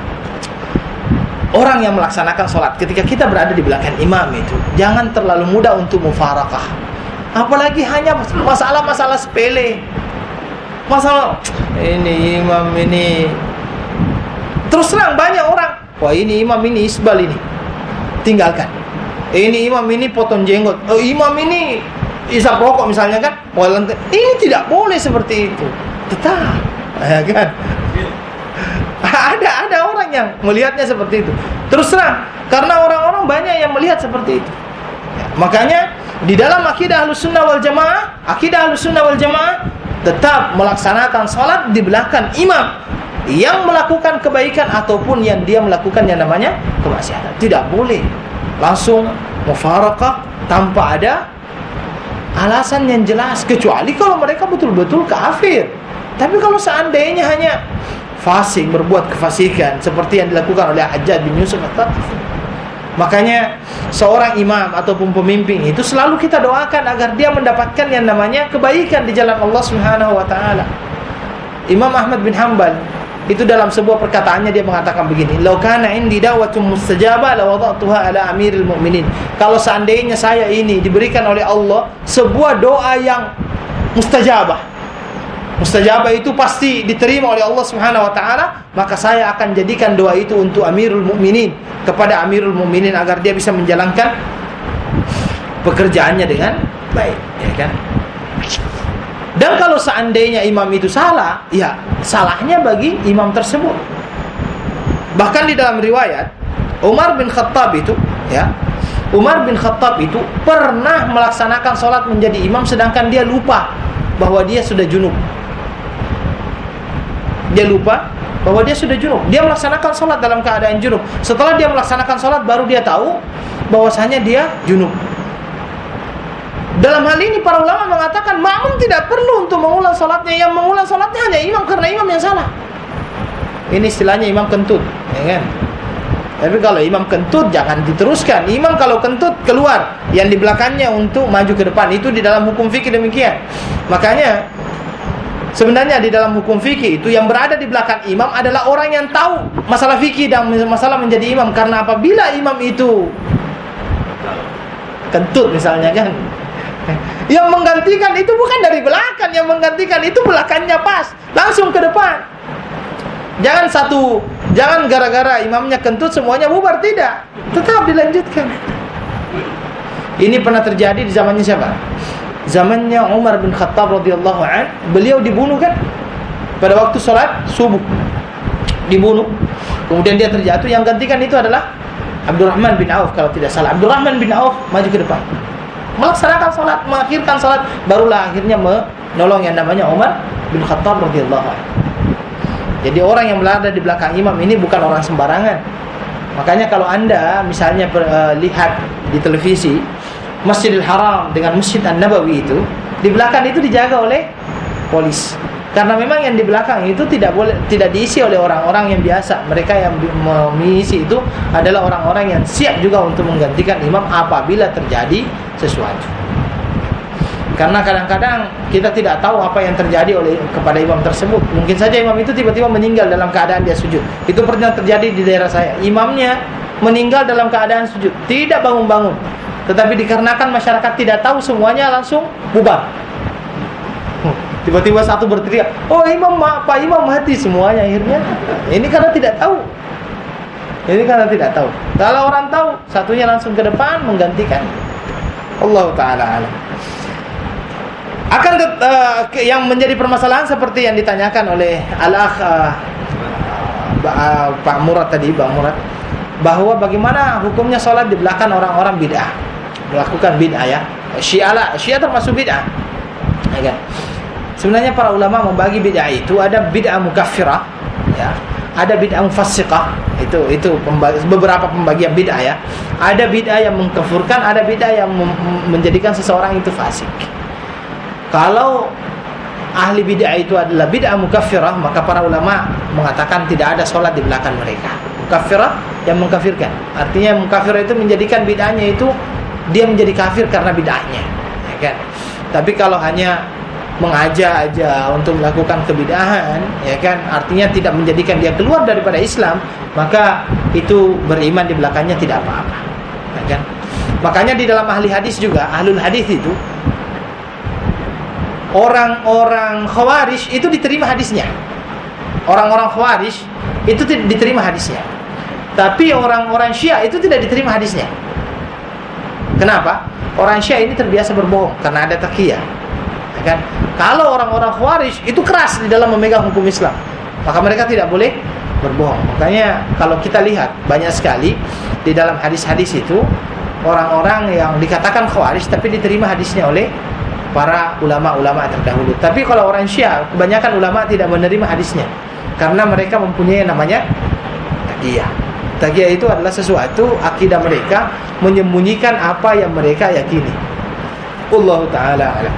[SPEAKER 1] orang yang melaksanakan sholat ketika kita berada di belakang imam itu jangan terlalu mudah untuk mufarakah. Apalagi hanya masalah-masalah sepele. Masalah ini imam ini. Terus terang banyak orang, wah ini imam ini isbal ini, tinggalkan. Ini imam ini potong jenggot. Oh, imam ini isap rokok misalnya kan. Ini tidak boleh seperti itu. Tetap, ya kan? Ada ada orang yang melihatnya seperti itu. Terus terang, karena orang-orang banyak yang melihat seperti itu. Ya, makanya di dalam akidah Ahlussunnah wal Jamaah, akidah Ahlussunnah wal Jamaah tetap melaksanakan salat di belakang imam yang melakukan kebaikan ataupun yang dia melakukan yang namanya kemaksiatan. Tidak boleh langsung mufarakah tanpa ada alasan yang jelas, kecuali kalau mereka betul-betul kafir. Tapi kalau seandainya hanya fasik, berbuat kefasikan seperti yang dilakukan oleh Hajjaj bin Yusuf Al-Thaqafi, makanya seorang imam ataupun pemimpin itu selalu kita doakan agar dia mendapatkan yang namanya kebaikan di jalan Allah Subhanahu wa taala. Imam Ahmad bin Hanbal itu dalam sebuah perkataannya dia mengatakan begini, "Lau kana indi da'watun mustajabah la wada'tuha ala amiril mu'minin." Kalau seandainya saya ini diberikan oleh Allah sebuah doa yang mustajabah, mustajabah itu pasti diterima oleh Allah Subhanahu wa taala, maka saya akan jadikan doa itu untuk Amirul Mukminin, kepada Amirul Mukminin agar dia bisa menjalankan pekerjaannya dengan baik, ya kan? Dan kalau seandainya imam itu salah, ya salahnya bagi imam tersebut. Bahkan di dalam riwayat Umar bin Khattab itu, ya, Umar bin Khattab itu pernah melaksanakan salat menjadi imam sedangkan dia lupa bahwa dia sudah junub. Dia lupa bahwa dia sudah junub. Dia melaksanakan sholat dalam keadaan junub. Setelah dia melaksanakan sholat baru dia tahu bahwasanya dia junub. Dalam hal ini para ulama mengatakan makmum tidak perlu untuk mengulang salatnya, yang mengulang salatnya hanya imam karena imam yang salah. Ini istilahnya imam kentut, ya kan? Tapi kalau imam kentut jangan diteruskan. Imam kalau kentut keluar, yang di belakangnya untuk maju ke depan. Itu di dalam hukum fikih demikian. Makanya sebenarnya di dalam hukum fikih itu yang berada di belakang imam adalah orang yang tahu masalah fikih dan masalah menjadi imam. Karena apabila imam itu kentut misalnya kan, yang menggantikan itu bukan dari belakang, yang menggantikan itu belakangnya pas, langsung ke depan. Jangan satu, jangan gara-gara imamnya kentut semuanya bubar, tidak. Tetap dilanjutkan. Ini pernah terjadi di zamannya siapa? Zamannya Umar bin Khattab radhiyallahu an. Beliau dibunuh kan? Pada waktu salat subuh. Dibunuh. Kemudian dia terjatuh, yang gantikan itu adalah Abdurrahman bin Auf kalau tidak salah. Abdurrahman bin Auf maju ke depan, melaksanakan salat, mengakhirkan salat, barulah akhirnya menolong yang namanya Umar bin Khattab radhiyallahu anhu. Jadi orang yang berada di belakang imam ini bukan orang sembarangan. Makanya kalau anda misalnya uh, lihat di televisi Masjidil Haram dengan Masjid An-Nabawi itu, di belakang itu dijaga oleh polis. Karena memang yang di belakang itu tidak boleh, tidak diisi oleh orang-orang yang biasa. Mereka yang mengisi itu adalah orang-orang yang siap juga untuk menggantikan imam apabila terjadi sesuatu. Karena kadang-kadang kita tidak tahu apa yang terjadi oleh kepada imam tersebut. Mungkin saja imam itu tiba-tiba meninggal dalam keadaan dia sujud. Itu pernah terjadi di daerah saya. Imamnya meninggal dalam keadaan sujud, tidak bangun-bangun. Tetapi dikarenakan masyarakat tidak tahu, semuanya langsung bubar. Tiba-tiba satu berteriak, "Oh imam, Pak imam mati," semuanya akhirnya. Ini karena tidak tahu. Ini karena tidak tahu. Kalau orang tahu, satunya langsung ke depan menggantikan. Allah Ta'ala alam. Akan uh, yang menjadi permasalahan seperti yang ditanyakan oleh Al-Akh uh, uh, Pak Murad tadi, Bang Murad, bahwa bagaimana hukumnya sholat di belakang orang-orang bid'ah, melakukan bid'ah ya. Syiah lah, Syiah termasuk bid'ah. Ya kan? Sebenarnya para ulama membagi bid'ah itu ada bid'ah mukaffirah, ya, ada bid'ah mufassiqah. Itu itu pembagi, beberapa pembagian bid'ah ya. Ada bid'ah yang mengkafirkan, ada bid'ah yang mem- menjadikan seseorang itu fasik. Kalau ahli bid'ah itu adalah bid'ah mukaffirah, maka para ulama mengatakan tidak ada sholat di belakang mereka. Mukaffirah yang mengkafirkan, artinya mukaffirah itu menjadikan bid'ahnya itu dia menjadi kafir karena bid'ahnya, ya kan? Tapi kalau hanya mengajak aja untuk melakukan kebid'ahan, ya kan, artinya tidak menjadikan dia keluar daripada Islam, maka itu beriman di belakangnya tidak apa-apa, ya kan? Makanya di dalam ahli hadis juga, ahlul hadis itu, orang-orang Khawarij itu diterima hadisnya. Orang-orang Khawarij itu diterima hadisnya. Tapi orang-orang Syiah itu tidak diterima hadisnya. Kenapa? Orang Syiah ini terbiasa berbohong karena ada taqiyah. Ya kan? Kalau orang-orang Khawarij itu keras di dalam memegang hukum Islam, maka mereka tidak boleh berbohong. Makanya kalau kita lihat banyak sekali di dalam hadis-hadis itu orang-orang yang dikatakan Khawarij tapi diterima hadisnya oleh para ulama-ulama terdahulu. Tapi kalau orang Syiah, kebanyakan ulama tidak menerima hadisnya karena mereka mempunyai namanya taqiyah. Taqiyah itu adalah sesuatu akidah mereka menyembunyikan apa yang mereka yakini. Wallahu taala alam.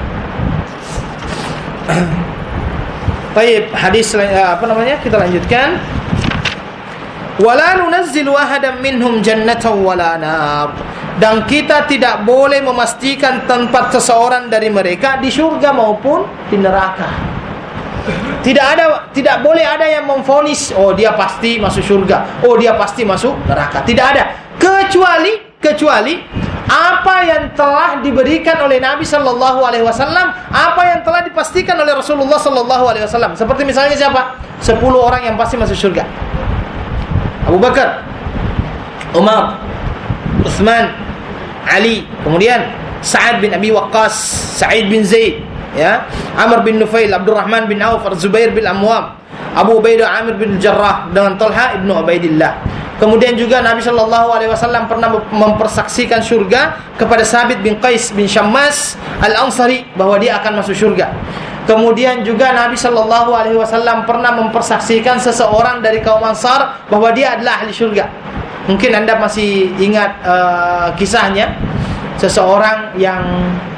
[SPEAKER 1] Baik, hadis apa namanya? Kita lanjutkan. Wala nunazzilu ahadan minhum jannatan wala nar. Dan kita tidak boleh memastikan tempat seseorang dari mereka di surga maupun di neraka. Tidak ada, tidak boleh ada yang memvonis, oh dia pasti masuk surga, oh dia pasti masuk neraka. Tidak ada, kecuali kecuali apa yang telah diberikan oleh Nabi Sallallahu Alaihi Wasallam, apa yang telah dipastikan oleh Rasulullah Sallallahu Alaihi Wasallam. Seperti misalnya siapa? Sepuluh orang yang pasti masuk surga: Abu Bakar, Umar, Utsman, Ali, kemudian Sa'ad bin Abi Waqqas, Sa'id bin Zaid, ya, Amr bin Nufail, Abdurrahman bin Auf, Zubair bin Amwam, Abu Ubaidah Amir bin Jarrah, dengan Talha ibnu Ubaidillah. Kemudian juga Nabi Shallallahu Alaihi Wasallam pernah mempersaksikan surga kepada Sabit bin Qais bin Syammas Al-Ansari bahwa dia akan masuk surga. Kemudian juga Nabi Shallallahu Alaihi Wasallam pernah mempersaksikan seseorang dari kaum Ansar bahwa dia adalah ahli surga. Mungkin anda masih ingat uh, kisahnya, seseorang yang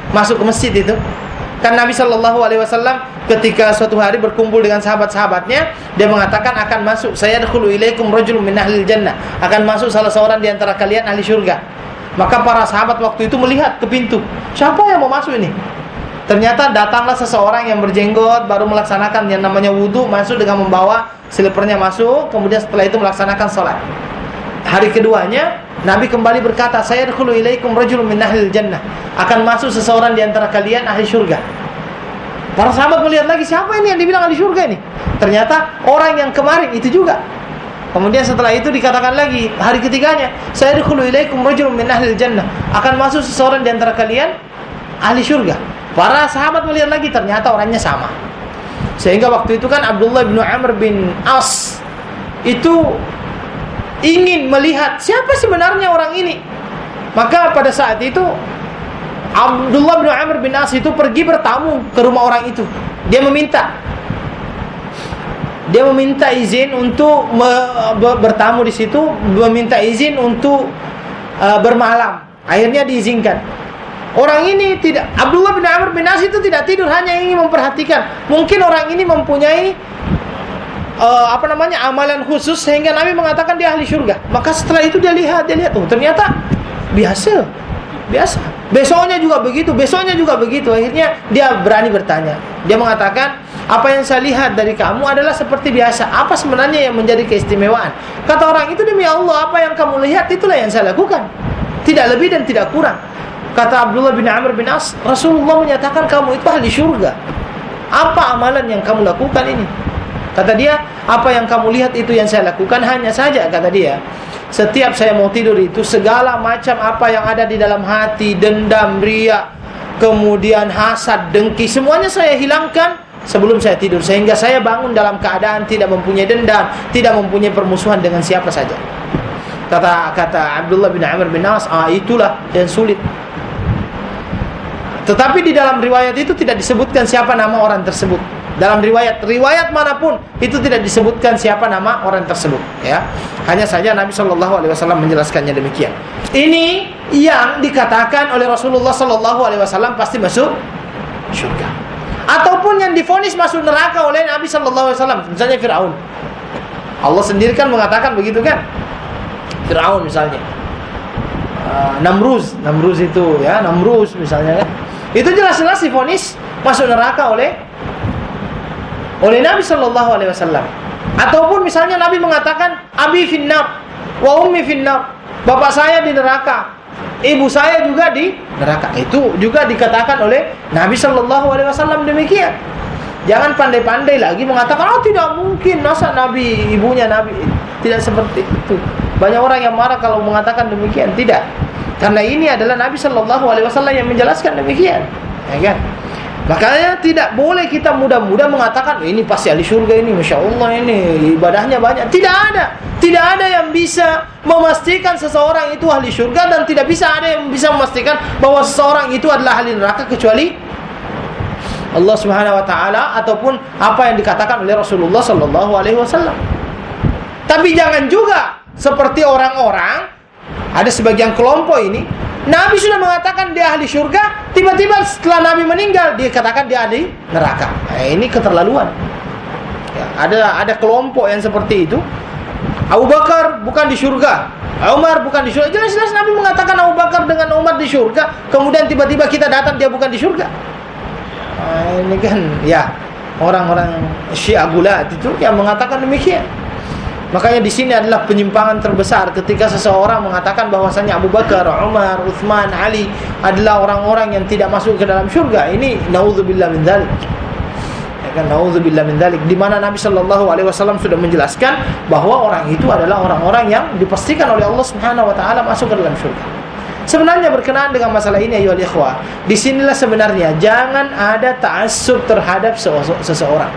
[SPEAKER 1] masuk ke masjid itu? Kan Nabi Shallallahu Alaihi Wasallam ketika suatu hari berkumpul dengan sahabat-sahabatnya, dia mengatakan akan masuk, saya dkhulu ilaikum rajulun min ahlil jannah, akan masuk salah seorang di antara kalian ahli syurga. Maka para sahabat waktu itu melihat ke pintu, siapa yang mau masuk ini? Ternyata datanglah seseorang yang berjenggot, baru melaksanakan yang namanya wudu, masuk dengan membawa slipernya masuk, kemudian setelah itu melaksanakan sholat. Hari keduanya Nabi kembali berkata, saya dkhulu ilaikum rajulun min ahlil jannah, akan masuk seseorang di antara kalian ahli syurga. Para sahabat melihat lagi, siapa ini yang dibilang ahli syurga ini? Ternyata orang yang kemarin itu juga. Kemudian setelah itu dikatakan lagi hari ketiganya, saya dkhulu ilaikum rajulun min ahlil jannah, akan masuk seseorang di antara kalian ahli syurga. Para sahabat melihat lagi, ternyata orangnya sama. Sehingga waktu itu kan Abdullah bin Amr bin As itu ingin melihat siapa sebenarnya orang ini. Maka pada saat itu Abdullah bin Amr bin As itu pergi bertamu ke rumah orang itu. Dia meminta Dia meminta izin untuk me, be, bertamu di situ, meminta izin untuk uh, bermalam. Akhirnya diizinkan. Orang ini tidak, Abdullah bin Amr bin As itu tidak tidur, hanya ingin memperhatikan. Mungkin orang ini mempunyai Uh, apa namanya amalan khusus sehingga Nabi mengatakan dia ahli syurga. Maka setelah itu dia lihat, dia lihat, oh ternyata biasa, biasa. Besoknya juga begitu, besoknya juga begitu. Akhirnya dia berani bertanya. Dia mengatakan, apa yang saya lihat dari kamu adalah seperti biasa. Apa sebenarnya yang menjadi keistimewaan? Kata orang itu, demi Allah, apa yang kamu lihat itulah yang saya lakukan, tidak lebih dan tidak kurang. Kata Abdullah bin Amr bin As, Rasulullah menyatakan kamu itu ahli syurga. Apa amalan yang kamu lakukan ini? Kata dia, apa yang kamu lihat itu yang saya lakukan, hanya saja, kata dia, setiap saya mau tidur itu, segala macam apa yang ada di dalam hati, dendam, riya, kemudian hasad, dengki, semuanya saya hilangkan sebelum saya tidur, sehingga saya bangun dalam keadaan tidak mempunyai dendam, tidak mempunyai permusuhan dengan siapa saja. Kata kata Abdullah bin Amr bin As, ah itulah yang sulit. Tetapi di dalam riwayat itu tidak disebutkan siapa nama orang tersebut. Dalam riwayat riwayat manapun itu tidak disebutkan siapa nama orang tersebut, ya. Hanya saja Nabi Shallallahu Alaihi Wasallam menjelaskannya demikian. Ini yang dikatakan oleh Rasulullah Shallallahu Alaihi Wasallam pasti masuk surga, ataupun yang divonis masuk neraka oleh Nabi Shallallahu Alaihi Wasallam, misalnya Fir'aun. Allah sendiri kan mengatakan begitu kan, Fir'aun misalnya, uh, Namruz, Namruz itu ya, Namruz misalnya kan, itu jelas-jelas divonis masuk neraka oleh oleh Nabi Shallallahu Alaihi Wasallam. Ataupun misalnya Nabi mengatakan, Abi finnar, wa ummi finnar, bapak saya di neraka, ibu saya juga di neraka. Itu juga dikatakan oleh Nabi Shallallahu Alaihi Wasallam demikian. Jangan pandai-pandai lagi mengatakan, oh tidak mungkin, masa Nabi ibunya Nabi. Tidak seperti itu. Banyak orang yang marah kalau mengatakan demikian. Tidak, karena ini adalah Nabi Shallallahu Alaihi Wasallam yang menjelaskan demikian, ya kan? Makanya tidak boleh kita mudah-mudah mengatakan ini pasti ahli surga ini, masya Allah ini ibadahnya banyak. Tidak ada, tidak ada yang bisa memastikan seseorang itu ahli surga, dan tidak bisa ada yang bisa memastikan bahwa seseorang itu adalah ahli neraka kecuali Allah Subhanahu Wa Taala ataupun apa yang dikatakan oleh Rasulullah Sallallahu Alaihi Wasallam. Tapi jangan juga seperti orang-orang, ada sebagian kelompok ini, Nabi sudah mengatakan dia ahli syurga, tiba-tiba setelah Nabi meninggal dia katakan dia ahli neraka. Nah, ini keterlaluan. Ya, ada ada kelompok yang seperti itu. Abu Bakar bukan di syurga, Umar bukan di syurga. Jelas-jelas Nabi mengatakan Abu Bakar dengan Umar di syurga, kemudian tiba-tiba kita datang dia bukan di syurga. Nah, ini kan ya orang-orang Syiah gulat itu yang mengatakan demikian. Makanya di sini adalah penyimpangan terbesar ketika seseorang mengatakan bahwasanya Abu Bakar, Umar, Uthman, Ali adalah orang-orang yang tidak masuk ke dalam syurga. Ini naudzubillah min dzalik. Ya kan, naudzubillah min dzalik. Di mana Nabi Shallallahu Alaihi Wasallam sudah menjelaskan bahwa orang itu adalah orang-orang yang dipastikan oleh Allah Subhanahu Wa Taala masuk ke dalam syurga. Sebenarnya berkenaan dengan masalah ini, ayyuhal ikhwah, di sinilah sebenarnya jangan ada ta'assub terhadap seseorang.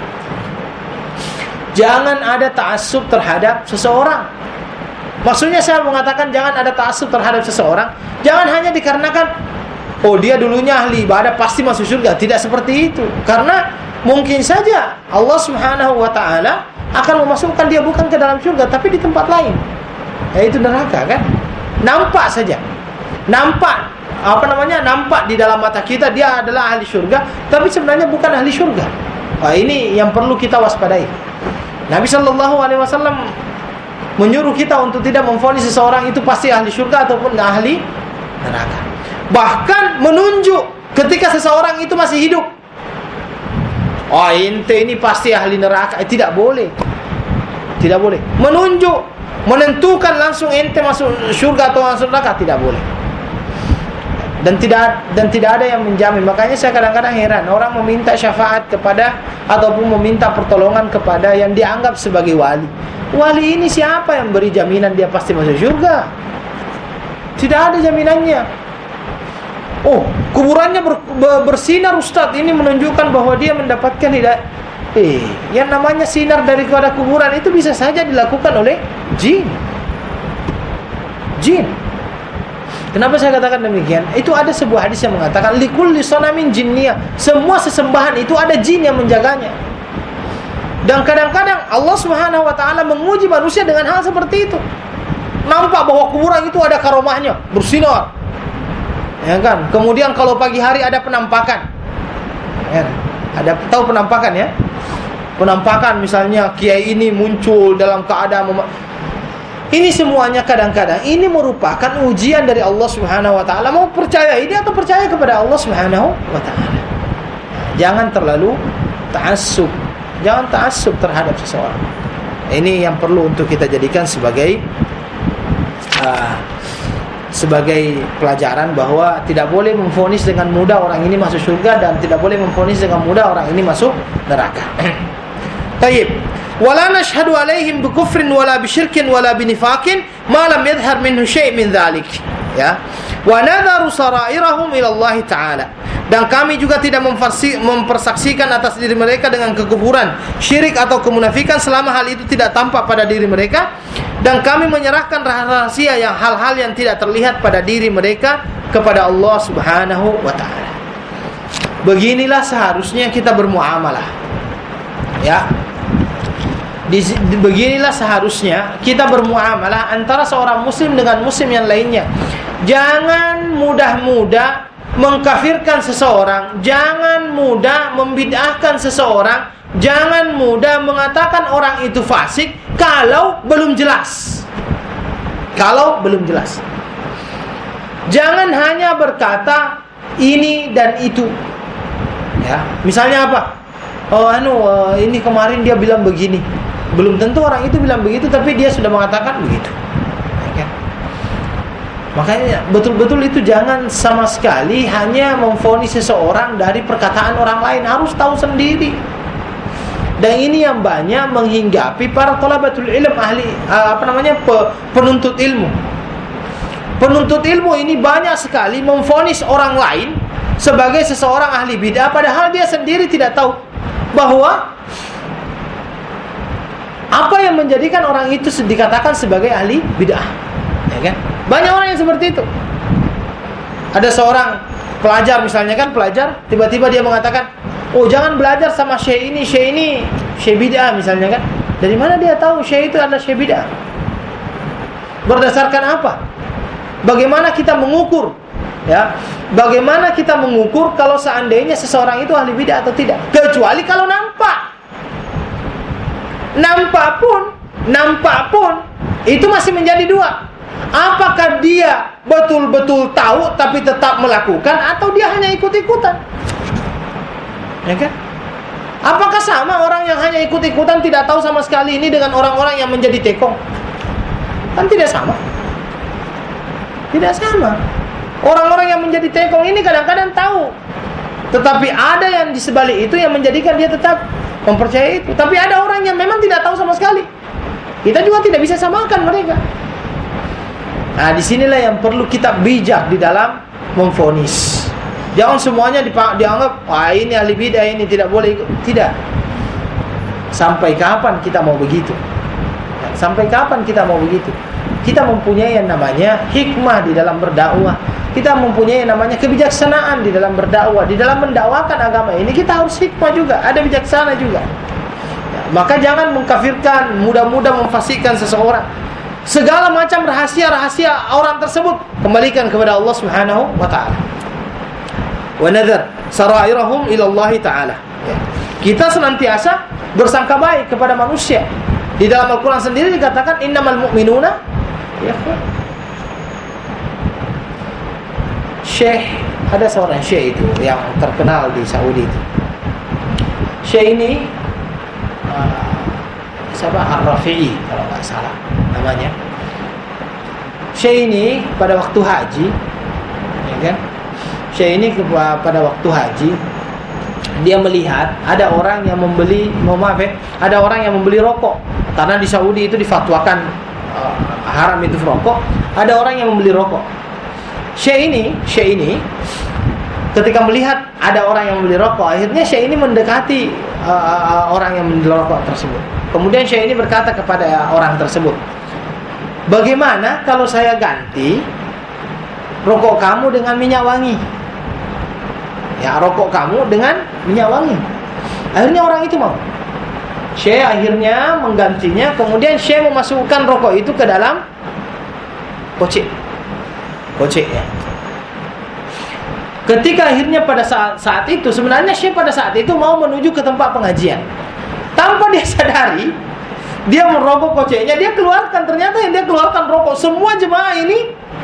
[SPEAKER 1] Jangan ada ta'assub terhadap seseorang. Maksudnya saya mengatakan jangan ada ta'assub terhadap seseorang, jangan hanya dikarenakan oh dia dulunya ahli ibadah pasti masuk surga. Tidak seperti itu. Karena mungkin saja Allah Subhanahu Wa Taala akan memasukkan dia bukan ke dalam surga tapi di tempat lain, yaitu neraka kan. Nampak saja. Nampak apa namanya nampak di dalam mata kita dia adalah ahli syurga, tapi sebenarnya bukan ahli syurga. Nah, ini yang perlu kita waspadai. Nabi Shallallahu Alaihi Wasallam menyuruh kita untuk tidak memvonis seseorang itu pasti ahli syurga ataupun ahli neraka. Bahkan menunjuk ketika seseorang itu masih hidup. Oh, ente ini pasti ahli neraka. Eh, tidak boleh. Tidak boleh. Menunjuk, menentukan langsung ente masuk syurga atau masuk neraka, tidak boleh. Dan tidak dan tidak ada yang menjamin. Makanya saya kadang-kadang heran orang meminta syafaat kepada ataupun meminta pertolongan kepada yang dianggap sebagai wali. Wali ini siapa yang beri jaminan dia pasti masuk syurga? Tidak ada jaminannya. Oh, kuburannya ber, ber, bersinar Ustaz, ini menunjukkan bahwa dia mendapatkan hidayah. Eh, yang namanya sinar daripada kuburan itu bisa saja dilakukan oleh jin. Jin. Kenapa saya katakan demikian? Itu ada sebuah hadis yang mengatakan likulli sanamin jinniyah. Semua sesembahan itu ada jin yang menjaganya. Dan kadang-kadang Allah Subhanahu wa taala menguji manusia dengan hal seperti itu. Nampak bahwa kuburan itu ada karomahnya, bersinar. Ya kan? Kemudian kalau pagi hari ada penampakan. Ya, ada tahu penampakan ya? Penampakan misalnya kiai ini muncul dalam keadaan mem- ini semuanya kadang-kadang ini merupakan ujian dari Allah Subhanahu wa taala. Mau percaya ini atau percaya kepada Allah Subhanahu wa taala. Jangan terlalu ta'assub. Jangan ta'assub terhadap seseorang. Ini yang perlu untuk kita jadikan sebagai uh, sebagai pelajaran bahwa tidak boleh memvonis dengan mudah orang ini masuk surga dan tidak boleh memvonis dengan mudah orang ini masuk neraka. Tayyib. Wala nashhadu alaihim bikufrin wala bisyirkin wala binifaqin ma lam yadhhar minhu syai' min dhalik. Ya. Wa nadharu sarairahum ila Allah taala. Dan kami juga tidak mempersaksikan atas diri mereka dengan kekufuran, syirik atau kemunafikan selama hal itu tidak tampak pada diri mereka, dan kami menyerahkan rahasia yang hal-hal yang tidak terlihat pada diri mereka kepada Allah Subhanahu wa taala. Beginilah seharusnya kita bermuamalah. Ya. Di, beginilah seharusnya kita bermuamalah antara seorang muslim dengan muslim yang lainnya. Jangan mudah-mudah mengkafirkan seseorang, jangan mudah membid'ahkan seseorang, jangan mudah mengatakan orang itu fasik kalau belum jelas. Kalau belum jelas. Jangan hanya berkata ini dan itu. Ya, misalnya apa? Oh, anu uh, ini kemarin dia bilang begini. Belum tentu orang itu bilang begitu, tapi dia sudah mengatakan begitu. Ya. Makanya betul-betul itu jangan sama sekali hanya memvonis seseorang dari perkataan orang lain, harus tahu sendiri. Dan ini yang banyak menghinggapi para thalabatul ilm, ahli apa namanya penuntut ilmu. Penuntut ilmu ini banyak sekali memvonis orang lain sebagai seseorang ahli bid'ah, padahal dia sendiri tidak tahu bahwa apa yang menjadikan orang itu dikatakan sebagai ahli bid'ah. Ya kan? Banyak orang yang seperti itu. Ada seorang pelajar misalnya kan, pelajar tiba-tiba dia mengatakan, "Oh, jangan belajar sama syekh ini, syekh ini syekh bid'ah," misalnya kan. Dari mana dia tahu syekh itu adalah syekh bid'ah? Berdasarkan apa? Bagaimana kita mengukur? Ya, bagaimana kita mengukur kalau seandainya seseorang itu ahli bid'ah atau tidak? Kecuali kalau nampak. Nampak pun, nampak pun itu masih menjadi dua. Apakah dia betul-betul tahu tapi tetap melakukan, atau dia hanya ikut-ikutan? Ya kan? Apakah sama orang yang hanya ikut-ikutan tidak tahu sama sekali ini dengan orang-orang yang menjadi tekong? Kan tidak sama. Tidak sama. Orang-orang yang menjadi tekong ini kadang-kadang tahu, tetapi ada yang di sebalik itu yang menjadikan dia tetap mempercayai itu. Tapi ada orang yang memang tidak tahu sama sekali. Kita juga tidak bisa samakan mereka. Nah, disinilah yang perlu kita bijak di dalam memvonis. Jangan semuanya dianggap, wah ini ahli bidah, ini tidak boleh ikut. Tidak. Sampai kapan kita mau begitu? Sampai kapan kita mau begitu? Kita mempunyai yang namanya hikmah di dalam berdakwah. Kita mempunyai yang namanya kebijaksanaan di dalam berdakwah. Di dalam mendakwakan agama ini kita harus hikmah juga, ada bijaksana juga. Ya, maka jangan mengkafirkan, mudah-mudah memfasikkan seseorang. segala macam rahasia-rahasia orang tersebut kembalikan kepada Allah Subhanahu wa taala. Wa nadhar sarairahum ila Allah taala. Kita senantiasa bersangka baik kepada manusia. Di dalam Al-Qur'an sendiri dikatakan innamal mu'minuna ikhwah. Syekh, ada seorang syekh itu yang terkenal di Saudi itu. Syekh ini uh, siapa? Ar-Rafi'i kalau enggak salah namanya. Syekh ini pada waktu haji, ya kan? Syekh ini pada waktu haji dia melihat ada orang yang membeli, mohon maaf ya, ada orang yang membeli rokok. Karena di Saudi itu difatwakan uh, haram itu rokok. Ada orang yang membeli rokok. Syekh ini, Syekh ini ketika melihat ada orang yang membeli rokok, akhirnya Syekh ini mendekati uh, orang yang membeli rokok tersebut. Kemudian Syekh ini berkata kepada orang tersebut, bagaimana kalau saya ganti rokok kamu dengan minyak wangi? Ya, rokok kamu dengan minyak wangi. Akhirnya orang itu mau. Syekh akhirnya menggantinya. Kemudian Syekh memasukkan rokok itu ke dalam kocek. Kocek ya. Ketika akhirnya pada saat, saat itu, sebenarnya Syekh pada saat itu mau menuju ke tempat pengajian. Tanpa dia sadari, dia merokok koceknya, dia keluarkan. Ternyata yang dia keluarkan rokok. Semua jemaah ini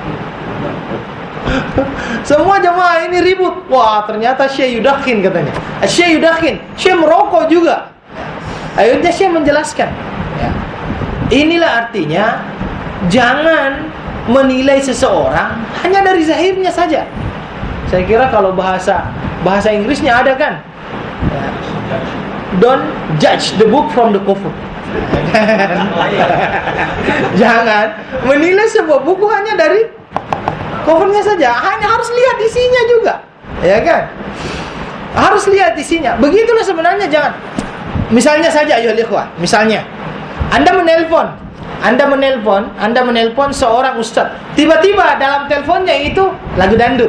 [SPEAKER 1] Semua jemaah ini ribut. Wah, ternyata Syekh Yudakhin katanya. Syekh Yudakhin, Syekh merokok juga. Akhirnya Syekh menjelaskan, ya. Inilah artinya jangan menilai seseorang hanya dari zahirnya saja. Saya kira kalau bahasa bahasa Inggrisnya ada kan, ya. Don't judge the book from the cover. Jangan menilai sebuah buku hanya dari covernya saja, hanya harus lihat isinya juga, ya kan? Harus lihat isinya. Begitulah sebenarnya, jangan. Misalnya saja, ayo ikhwan, misalnya Anda menelpon, Anda menelpon, Anda menelpon seorang ustaz. Tiba-tiba dalam teleponnya itu lagu dandut.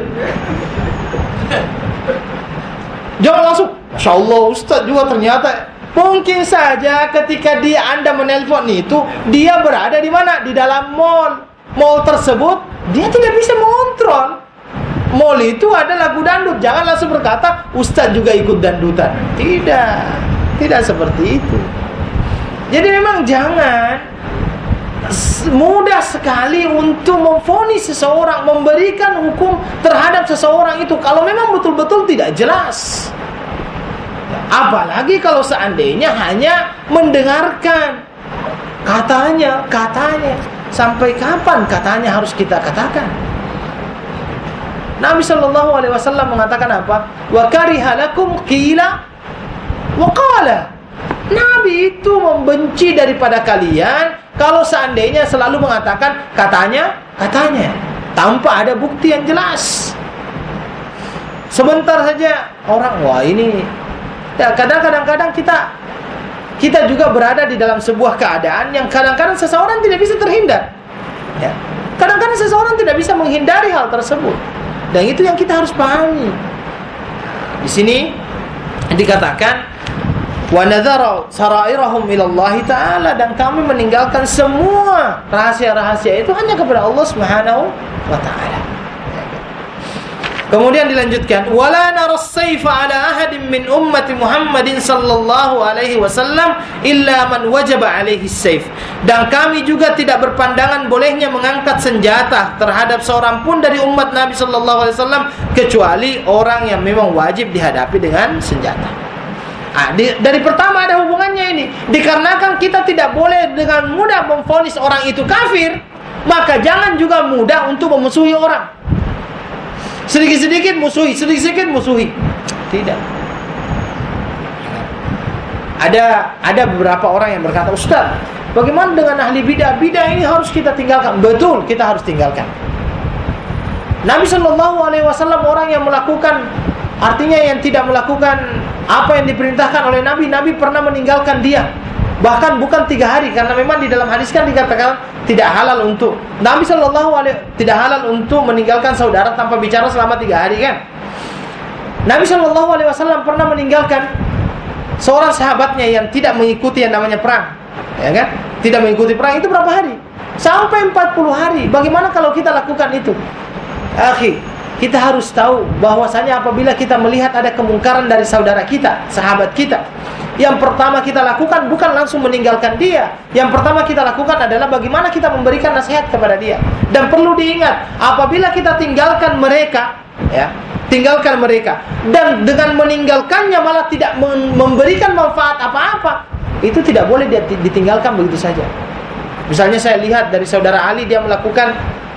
[SPEAKER 1] Jangan langsung, Masya Allah ustaz juga ternyata. Mungkin saja ketika dia Anda menelpon itu, dia berada di mana? Di dalam mall. Mall tersebut dia tidak bisa mengontrol. Mall itu ada lagu dandut. Jangan langsung berkata ustaz juga ikut dandutan. Tidak, tidak seperti itu. Jadi memang jangan mudah sekali untuk memvonis seseorang, memberikan hukum terhadap seseorang itu kalau memang betul-betul tidak jelas. Apalagi kalau seandainya hanya mendengarkan katanya, katanya. Sampai kapan katanya harus kita katakan? Nabi sallallahu alaihi wasallam mengatakan apa? Wa kariha lakum qila wa qala. Nabi itu membenci daripada kalian kalau seandainya selalu mengatakan katanya, katanya tanpa ada bukti yang jelas. Sebentar saja orang, wah ini ya, kadang-kadang kita Kita juga berada di dalam sebuah keadaan yang kadang-kadang seseorang tidak bisa terhindar. Ya. Kadang-kadang seseorang tidak bisa menghindari hal tersebut. Dan itu yang kita harus pahami. Di sini dikatakan wa nadhara sarairahum ila Allah taala, dan kami meninggalkan semua rahasia-rahasia itu hanya kepada Allah Subhanahu wa taala. Kemudian dilanjutkan, wala naras sayfa ala ahadin min ummati Muhammadin sallallahu alaihi wasallam illa man wajaba alaihi sayf. Dan kami juga tidak berpandangan bolehnya mengangkat senjata terhadap seorang pun dari umat Nabi sallallahu alaihi wasallam kecuali orang yang memang wajib dihadapi dengan senjata. Ah, di, dari pertama ada hubungannya ini. Dikarenakan kita tidak boleh dengan mudah memvonis orang itu kafir, maka jangan juga mudah untuk memusuhi orang. Sedikit-sedikit musuhi, sedikit-sedikit musuhi. Tidak. Ada ada beberapa orang yang berkata, Ustaz, bagaimana dengan ahli bidah? Bidah ini harus kita tinggalkan. Betul, kita harus tinggalkan. Nabi sallallahu alaihi wasallam orang yang melakukan, artinya yang tidak melakukan apa yang diperintahkan oleh Nabi, Nabi pernah meninggalkan dia. Bahkan bukan tiga hari, karena memang di dalam hadis kan dikatakan tidak halal untuk Nabi sallallahu alaihi tidak halal untuk meninggalkan saudara tanpa bicara selama tiga hari kan. Nabi sallallahu alaihi wasallam pernah meninggalkan seorang sahabatnya yang tidak mengikuti yang namanya perang, ya kan? Tidak mengikuti perang itu berapa hari? Sampai empat puluh hari. Bagaimana kalau kita lakukan itu? Akhi, kita harus tahu bahwasanya apabila kita melihat ada kemungkaran dari saudara kita, sahabat kita, yang pertama kita lakukan bukan langsung meninggalkan dia. Yang pertama kita lakukan adalah bagaimana kita memberikan nasihat kepada dia. Dan perlu diingat, apabila kita tinggalkan mereka, ya, tinggalkan mereka, dan dengan meninggalkannya malah tidak memberikan manfaat apa-apa, itu tidak boleh ditinggalkan begitu saja. Misalnya saya lihat dari saudara Ali, dia melakukan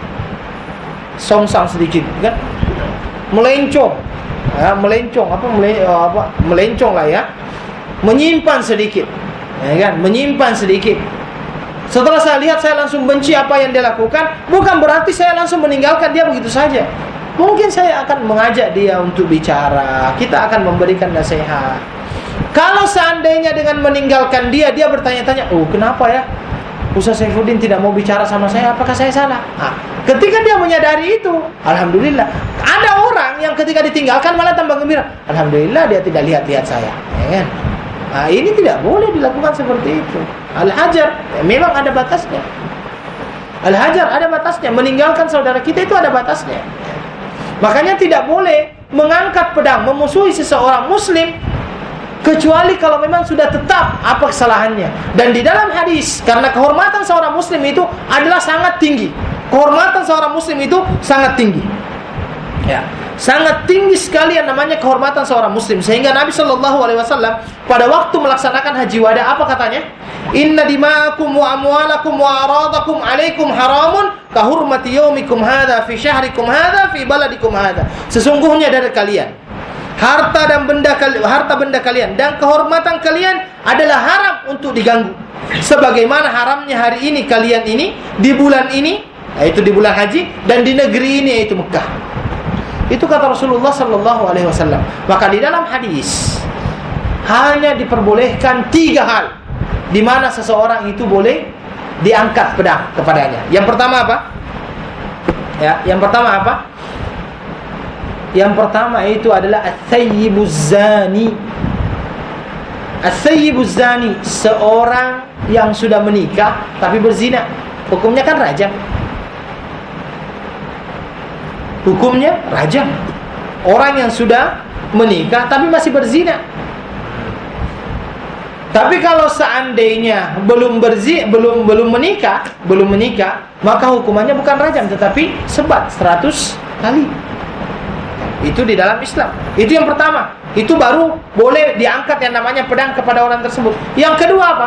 [SPEAKER 1] songsang sedikit, kan? Melencong, ya, melencong apa, mele, apa, melencong lah ya, menyimpan sedikit, ya kan? Menyimpan sedikit. Setelah saya lihat, saya langsung benci apa yang dia lakukan. Bukan berarti saya langsung meninggalkan dia begitu saja. Mungkin saya akan mengajak dia untuk bicara. Kita akan memberikan nasihat. Kalau seandainya dengan meninggalkan dia, dia bertanya-tanya, oh kenapa ya Ustaz Saifuddin tidak mau bicara sama saya, apakah saya salah? Nah, ketika dia menyadari itu, alhamdulillah. Ada orang yang ketika ditinggalkan malah tambah gembira, alhamdulillah dia tidak lihat-lihat saya, ya kan? Nah, ini tidak boleh dilakukan seperti itu. Al-hajar, ya, memang ada batasnya. Al-hajar ada batasnya. Meninggalkan saudara kita itu ada batasnya. Makanya tidak boleh mengangkat pedang memusuhi seseorang muslim kecuali kalau memang sudah tetap apa kesalahannya. Dan di dalam hadis, karena kehormatan seorang muslim itu adalah sangat tinggi. Kehormatan seorang muslim itu sangat tinggi, ya, sangat tinggi sekali yang namanya kehormatan seorang muslim. Sehingga Nabi Shallallahu Alaihi Wasallam pada waktu melaksanakan haji wada, apa katanya? Inna dima'akum wa amwalakum wa aradakum alaikum haramun kahurmati yaumikum hadha fi syahrikum hadha fi baladikum hadha. Sesungguhnya dari kalian harta dan benda harta benda kalian dan kehormatan kalian adalah haram untuk diganggu, sebagaimana haramnya hari ini kalian ini di bulan ini, yaitu di bulan haji, dan di negeri ini yaitu Mekah. Itu kata Rasulullah sallallahu alaihi wasallam. Maka di dalam hadis hanya diperbolehkan tiga hal di mana seseorang itu boleh diangkat pedang kepadanya. Yang pertama apa? Ya, yang pertama apa? Yang pertama itu adalah as-sayyibuz zani. As-sayyibuz zani, seorang yang sudah menikah tapi berzina. Hukumnya kan rajam. Hukumnya rajam. Orang yang sudah menikah tapi masih berzina. Tapi kalau seandainya belum berzi, belum belum menikah, belum menikah, maka hukumannya bukan rajam tetapi sebat seratus kali. Itu di dalam Islam. Itu yang pertama. Itu baru boleh diangkat yang namanya pedang kepada orang tersebut. Yang kedua apa?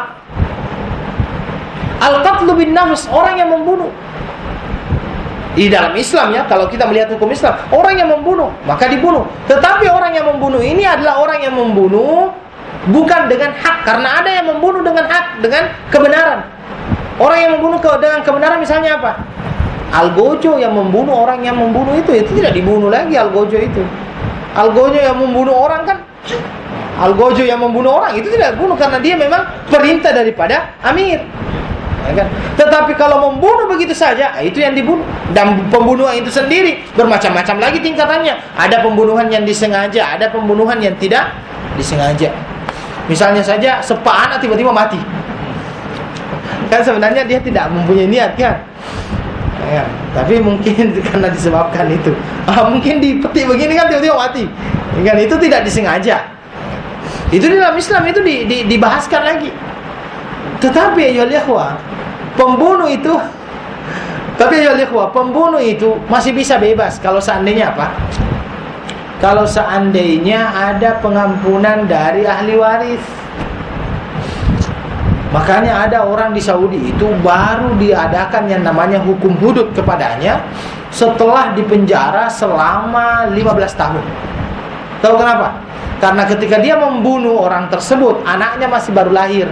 [SPEAKER 1] Al-qatlu bin nafs, orang yang membunuh. Di dalam Islam ya, kalau kita melihat hukum Islam, orang yang membunuh maka dibunuh. Tetapi orang yang membunuh ini adalah orang yang membunuh bukan dengan hak, karena ada yang membunuh dengan hak, dengan kebenaran. Orang yang membunuh dengan kebenaran misalnya apa? Algojo yang membunuh orang yang membunuh itu, itu tidak dibunuh lagi Algojo itu. Algojo yang membunuh orang kan, Algojo yang membunuh orang itu tidak dibunuh karena dia memang perintah daripada Amir, ya kan? Tetapi kalau membunuh begitu saja, itu yang dibunuh. Dan pembunuhan itu sendiri bermacam-macam lagi tingkatannya. Ada pembunuhan yang disengaja, ada pembunuhan yang tidak disengaja. Misalnya saja sepak anak tiba-tiba mati, kan sebenarnya dia tidak mempunyai niat kan? Ya, tapi mungkin karena disebabkan itu, ah, mungkin dipetik begini kan tiba-tiba mati, kan? Itu tidak disengaja. Itu di dalam Islam itu di, di, dibahaskan lagi. Tetapi ayyuhal ikhwah, pembunuh itu, tapi ayyuhal ikhwah, pembunuh itu masih bisa bebas kalau seandainya apa? Kalau seandainya ada pengampunan dari ahli waris. Makanya ada orang di Saudi itu baru diadakan yang namanya hukum hudud kepadanya setelah dipenjara selama lima belas tahun. Tahu kenapa? Karena ketika dia membunuh orang tersebut, anaknya masih baru lahir.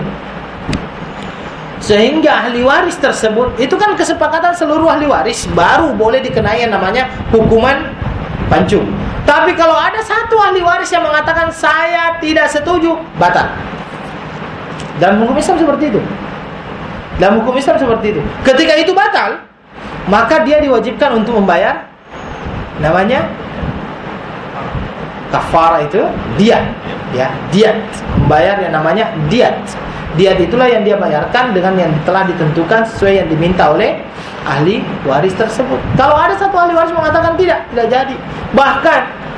[SPEAKER 1] Sehingga ahli waris tersebut, itu kan kesepakatan seluruh ahli waris, baru boleh dikenai yang namanya hukuman pancung. Tapi kalau ada satu ahli waris yang mengatakan saya tidak setuju, batal. Dalam hukum Islam seperti itu. Dalam hukum Islam seperti itu. Ketika itu batal, maka dia diwajibkan untuk membayar namanya Kafara itu diat, ya, diat, membayar yang namanya diat. Diat itulah yang dia bayarkan dengan yang telah ditentukan sesuai yang diminta oleh ahli waris tersebut. Kalau ada satu ahli waris mengatakan tidak, tidak jadi. Bahkan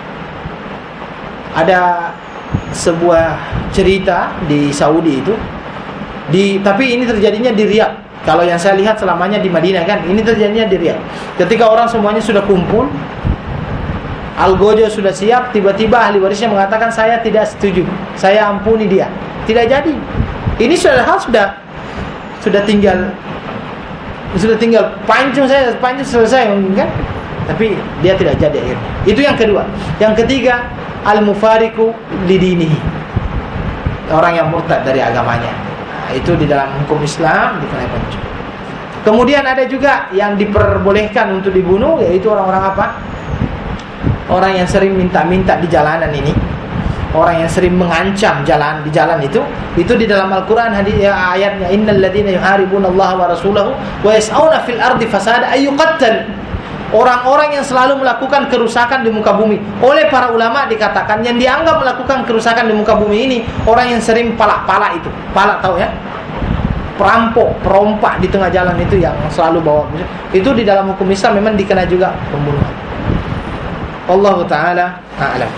[SPEAKER 1] ada sebuah cerita di Saudi itu, di tapi ini terjadinya di Riyadh. Kalau yang saya lihat selamanya di Madinah kan, ini terjadinya di Riyadh. Ketika orang semuanya sudah kumpul, algojo sudah siap, tiba-tiba ahli warisnya mengatakan saya tidak setuju, saya ampuni dia. Tidak jadi. Ini sudah hal sudah sudah tinggal sudah tinggal pancung saya, pancung selesai mungkin kan? Tapi dia tidak jadi akhirnya. Itu yang kedua. Yang ketiga, al-mufariqu lidinihi. Orang yang murtad dari agamanya. Nah, itu di dalam hukum Islam dikenai pancung. Kemudian ada juga yang diperbolehkan untuk dibunuh, yaitu orang-orang apa? Orang yang sering minta-minta di jalanan ini. Orang yang sering mengancam jalan di jalan itu, itu di dalam Al-Qur'an hadis ya, ayatnya innal ladzina yuharibunallaha wa rasulahu wa yas'auna fil ardi fasada ayyuqattal. Orang-orang yang selalu melakukan kerusakan di muka bumi. Oleh para ulama dikatakan yang dianggap melakukan kerusakan di muka bumi ini orang yang sering palak-palak itu. Palak tahu ya? Perampok, perompak di tengah jalan itu yang selalu bawa. Itu di dalam hukum Islam memang dikena juga pembunuhan. Wallahu taala a'lam.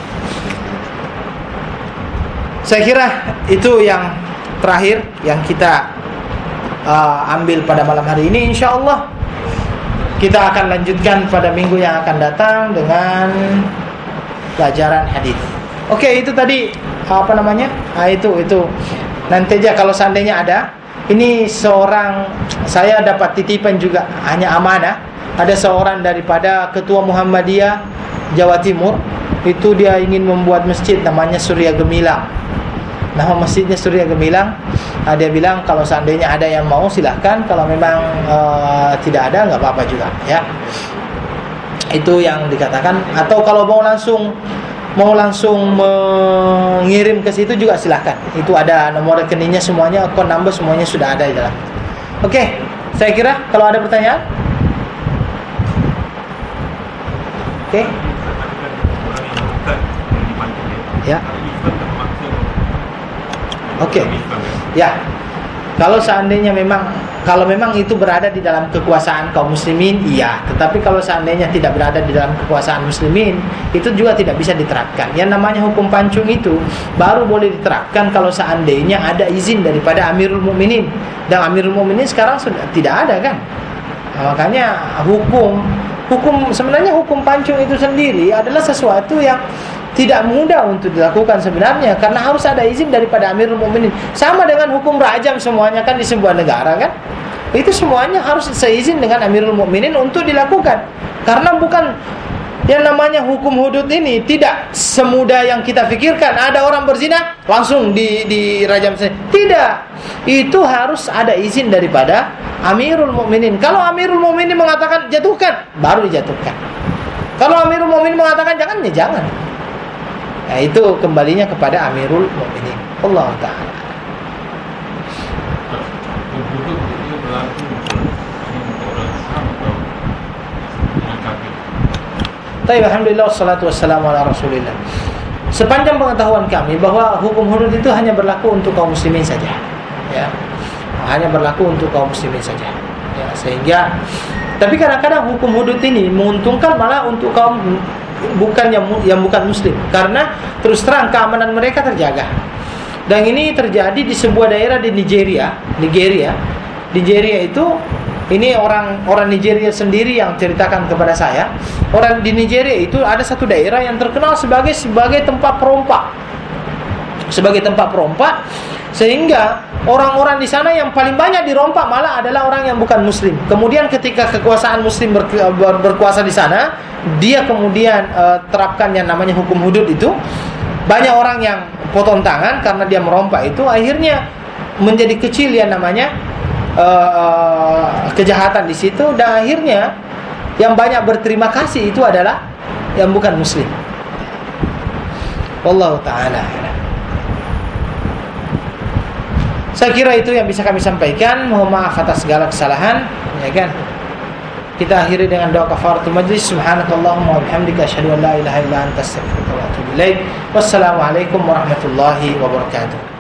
[SPEAKER 1] Saya kira itu yang terakhir yang kita uh, ambil pada malam hari ini. InsyaAllah kita akan lanjutkan pada minggu yang akan datang dengan pelajaran hadis. Oke, itu tadi apa namanya? Ah, itu itu nanti aja kalau seandainya ada. Ini seorang, saya dapat titipan juga, hanya amanah. Ada seorang daripada Ketua Muhammadiyah Jawa Timur, itu dia ingin membuat masjid namanya Surya Gemilang. Nama masjidnya Surya Gemilang. Nah, dia bilang kalau seandainya ada yang mau silahkan, kalau memang uh, tidak ada nggak apa-apa juga, ya. Itu yang dikatakan. Atau kalau mau langsung mau langsung mengirim ke situ juga silahkan. Itu ada nomor rekeningnya semuanya, account number semuanya sudah ada di dalam. Oke, saya kira kalau ada pertanyaan. Oke. Ya. Oke, okay. Ya. Kalau seandainya memang, kalau memang itu berada di dalam kekuasaan kaum muslimin, iya. Tetapi kalau seandainya tidak berada di dalam kekuasaan muslimin, itu juga tidak bisa diterapkan. Yang namanya hukum pancung itu baru boleh diterapkan kalau seandainya ada izin daripada Amirul Mukminin. Dan Amirul Mukminin sekarang sudah tidak ada kan. Nah, makanya hukum, hukum sebenarnya hukum pancung itu sendiri adalah sesuatu yang tidak mudah untuk dilakukan sebenarnya, karena harus ada izin daripada Amirul Mukminin. Sama dengan hukum rajam semuanya kan di sebuah negara kan, itu semuanya harus seizin dengan Amirul Mukminin untuk dilakukan. Karena bukan yang namanya hukum hudud ini tidak semudah yang kita pikirkan. Ada orang berzina langsung di di rajam saja. Tidak, itu harus ada izin daripada Amirul Mukminin. Kalau Amirul Mukminin mengatakan jatuhkan, baru dijatuhkan. Kalau Amirul Mukminin mengatakan jangan, ya jangan. Nah, itu kembalinya kepada Amirul Mukminin. Allah Ta'ala. Baik, alhamdulillah wassalatu wassalamu ala Rasulillah. Sepanjang pengetahuan kami bahwa hukum hudud itu hanya berlaku untuk kaum muslimin saja. Ya. Hanya berlaku untuk kaum muslimin saja. Ya, sehingga tapi kadang-kadang hukum hudud ini menguntungkan malah untuk kaum bukan yang yang bukan muslim, karena terus terang keamanan mereka terjaga. Dan ini terjadi di sebuah daerah di Nigeria, Nigeria. Nigeria itu ini orang orang Nigeria sendiri yang ceritakan kepada saya. Orang di Nigeria itu ada satu daerah yang terkenal sebagai sebagai tempat perompak. Sebagai tempat perompak, sehingga orang-orang di sana yang paling banyak dirompak malah adalah orang yang bukan muslim. Kemudian ketika kekuasaan muslim ber, ber, berkuasa di sana, dia kemudian uh, terapkan yang namanya hukum hudud itu. Banyak orang yang potong tangan karena dia merompak itu, akhirnya menjadi kecil yang namanya uh, uh, kejahatan di situ, dan akhirnya yang banyak berterima kasih itu adalah yang bukan muslim. Wallahu ta'ala. Saya kira itu yang bisa kami sampaikan. Mohon maaf atas segala kesalahan, ya kan. Kita akhiri dengan doa kafaratul majlis. Subhanakallahumma wa bihamdika asyhadu an la ilaha illa anta astaghfiruka wa atubu ilaik. Wassalamualaikum warahmatullahi wabarakatuh.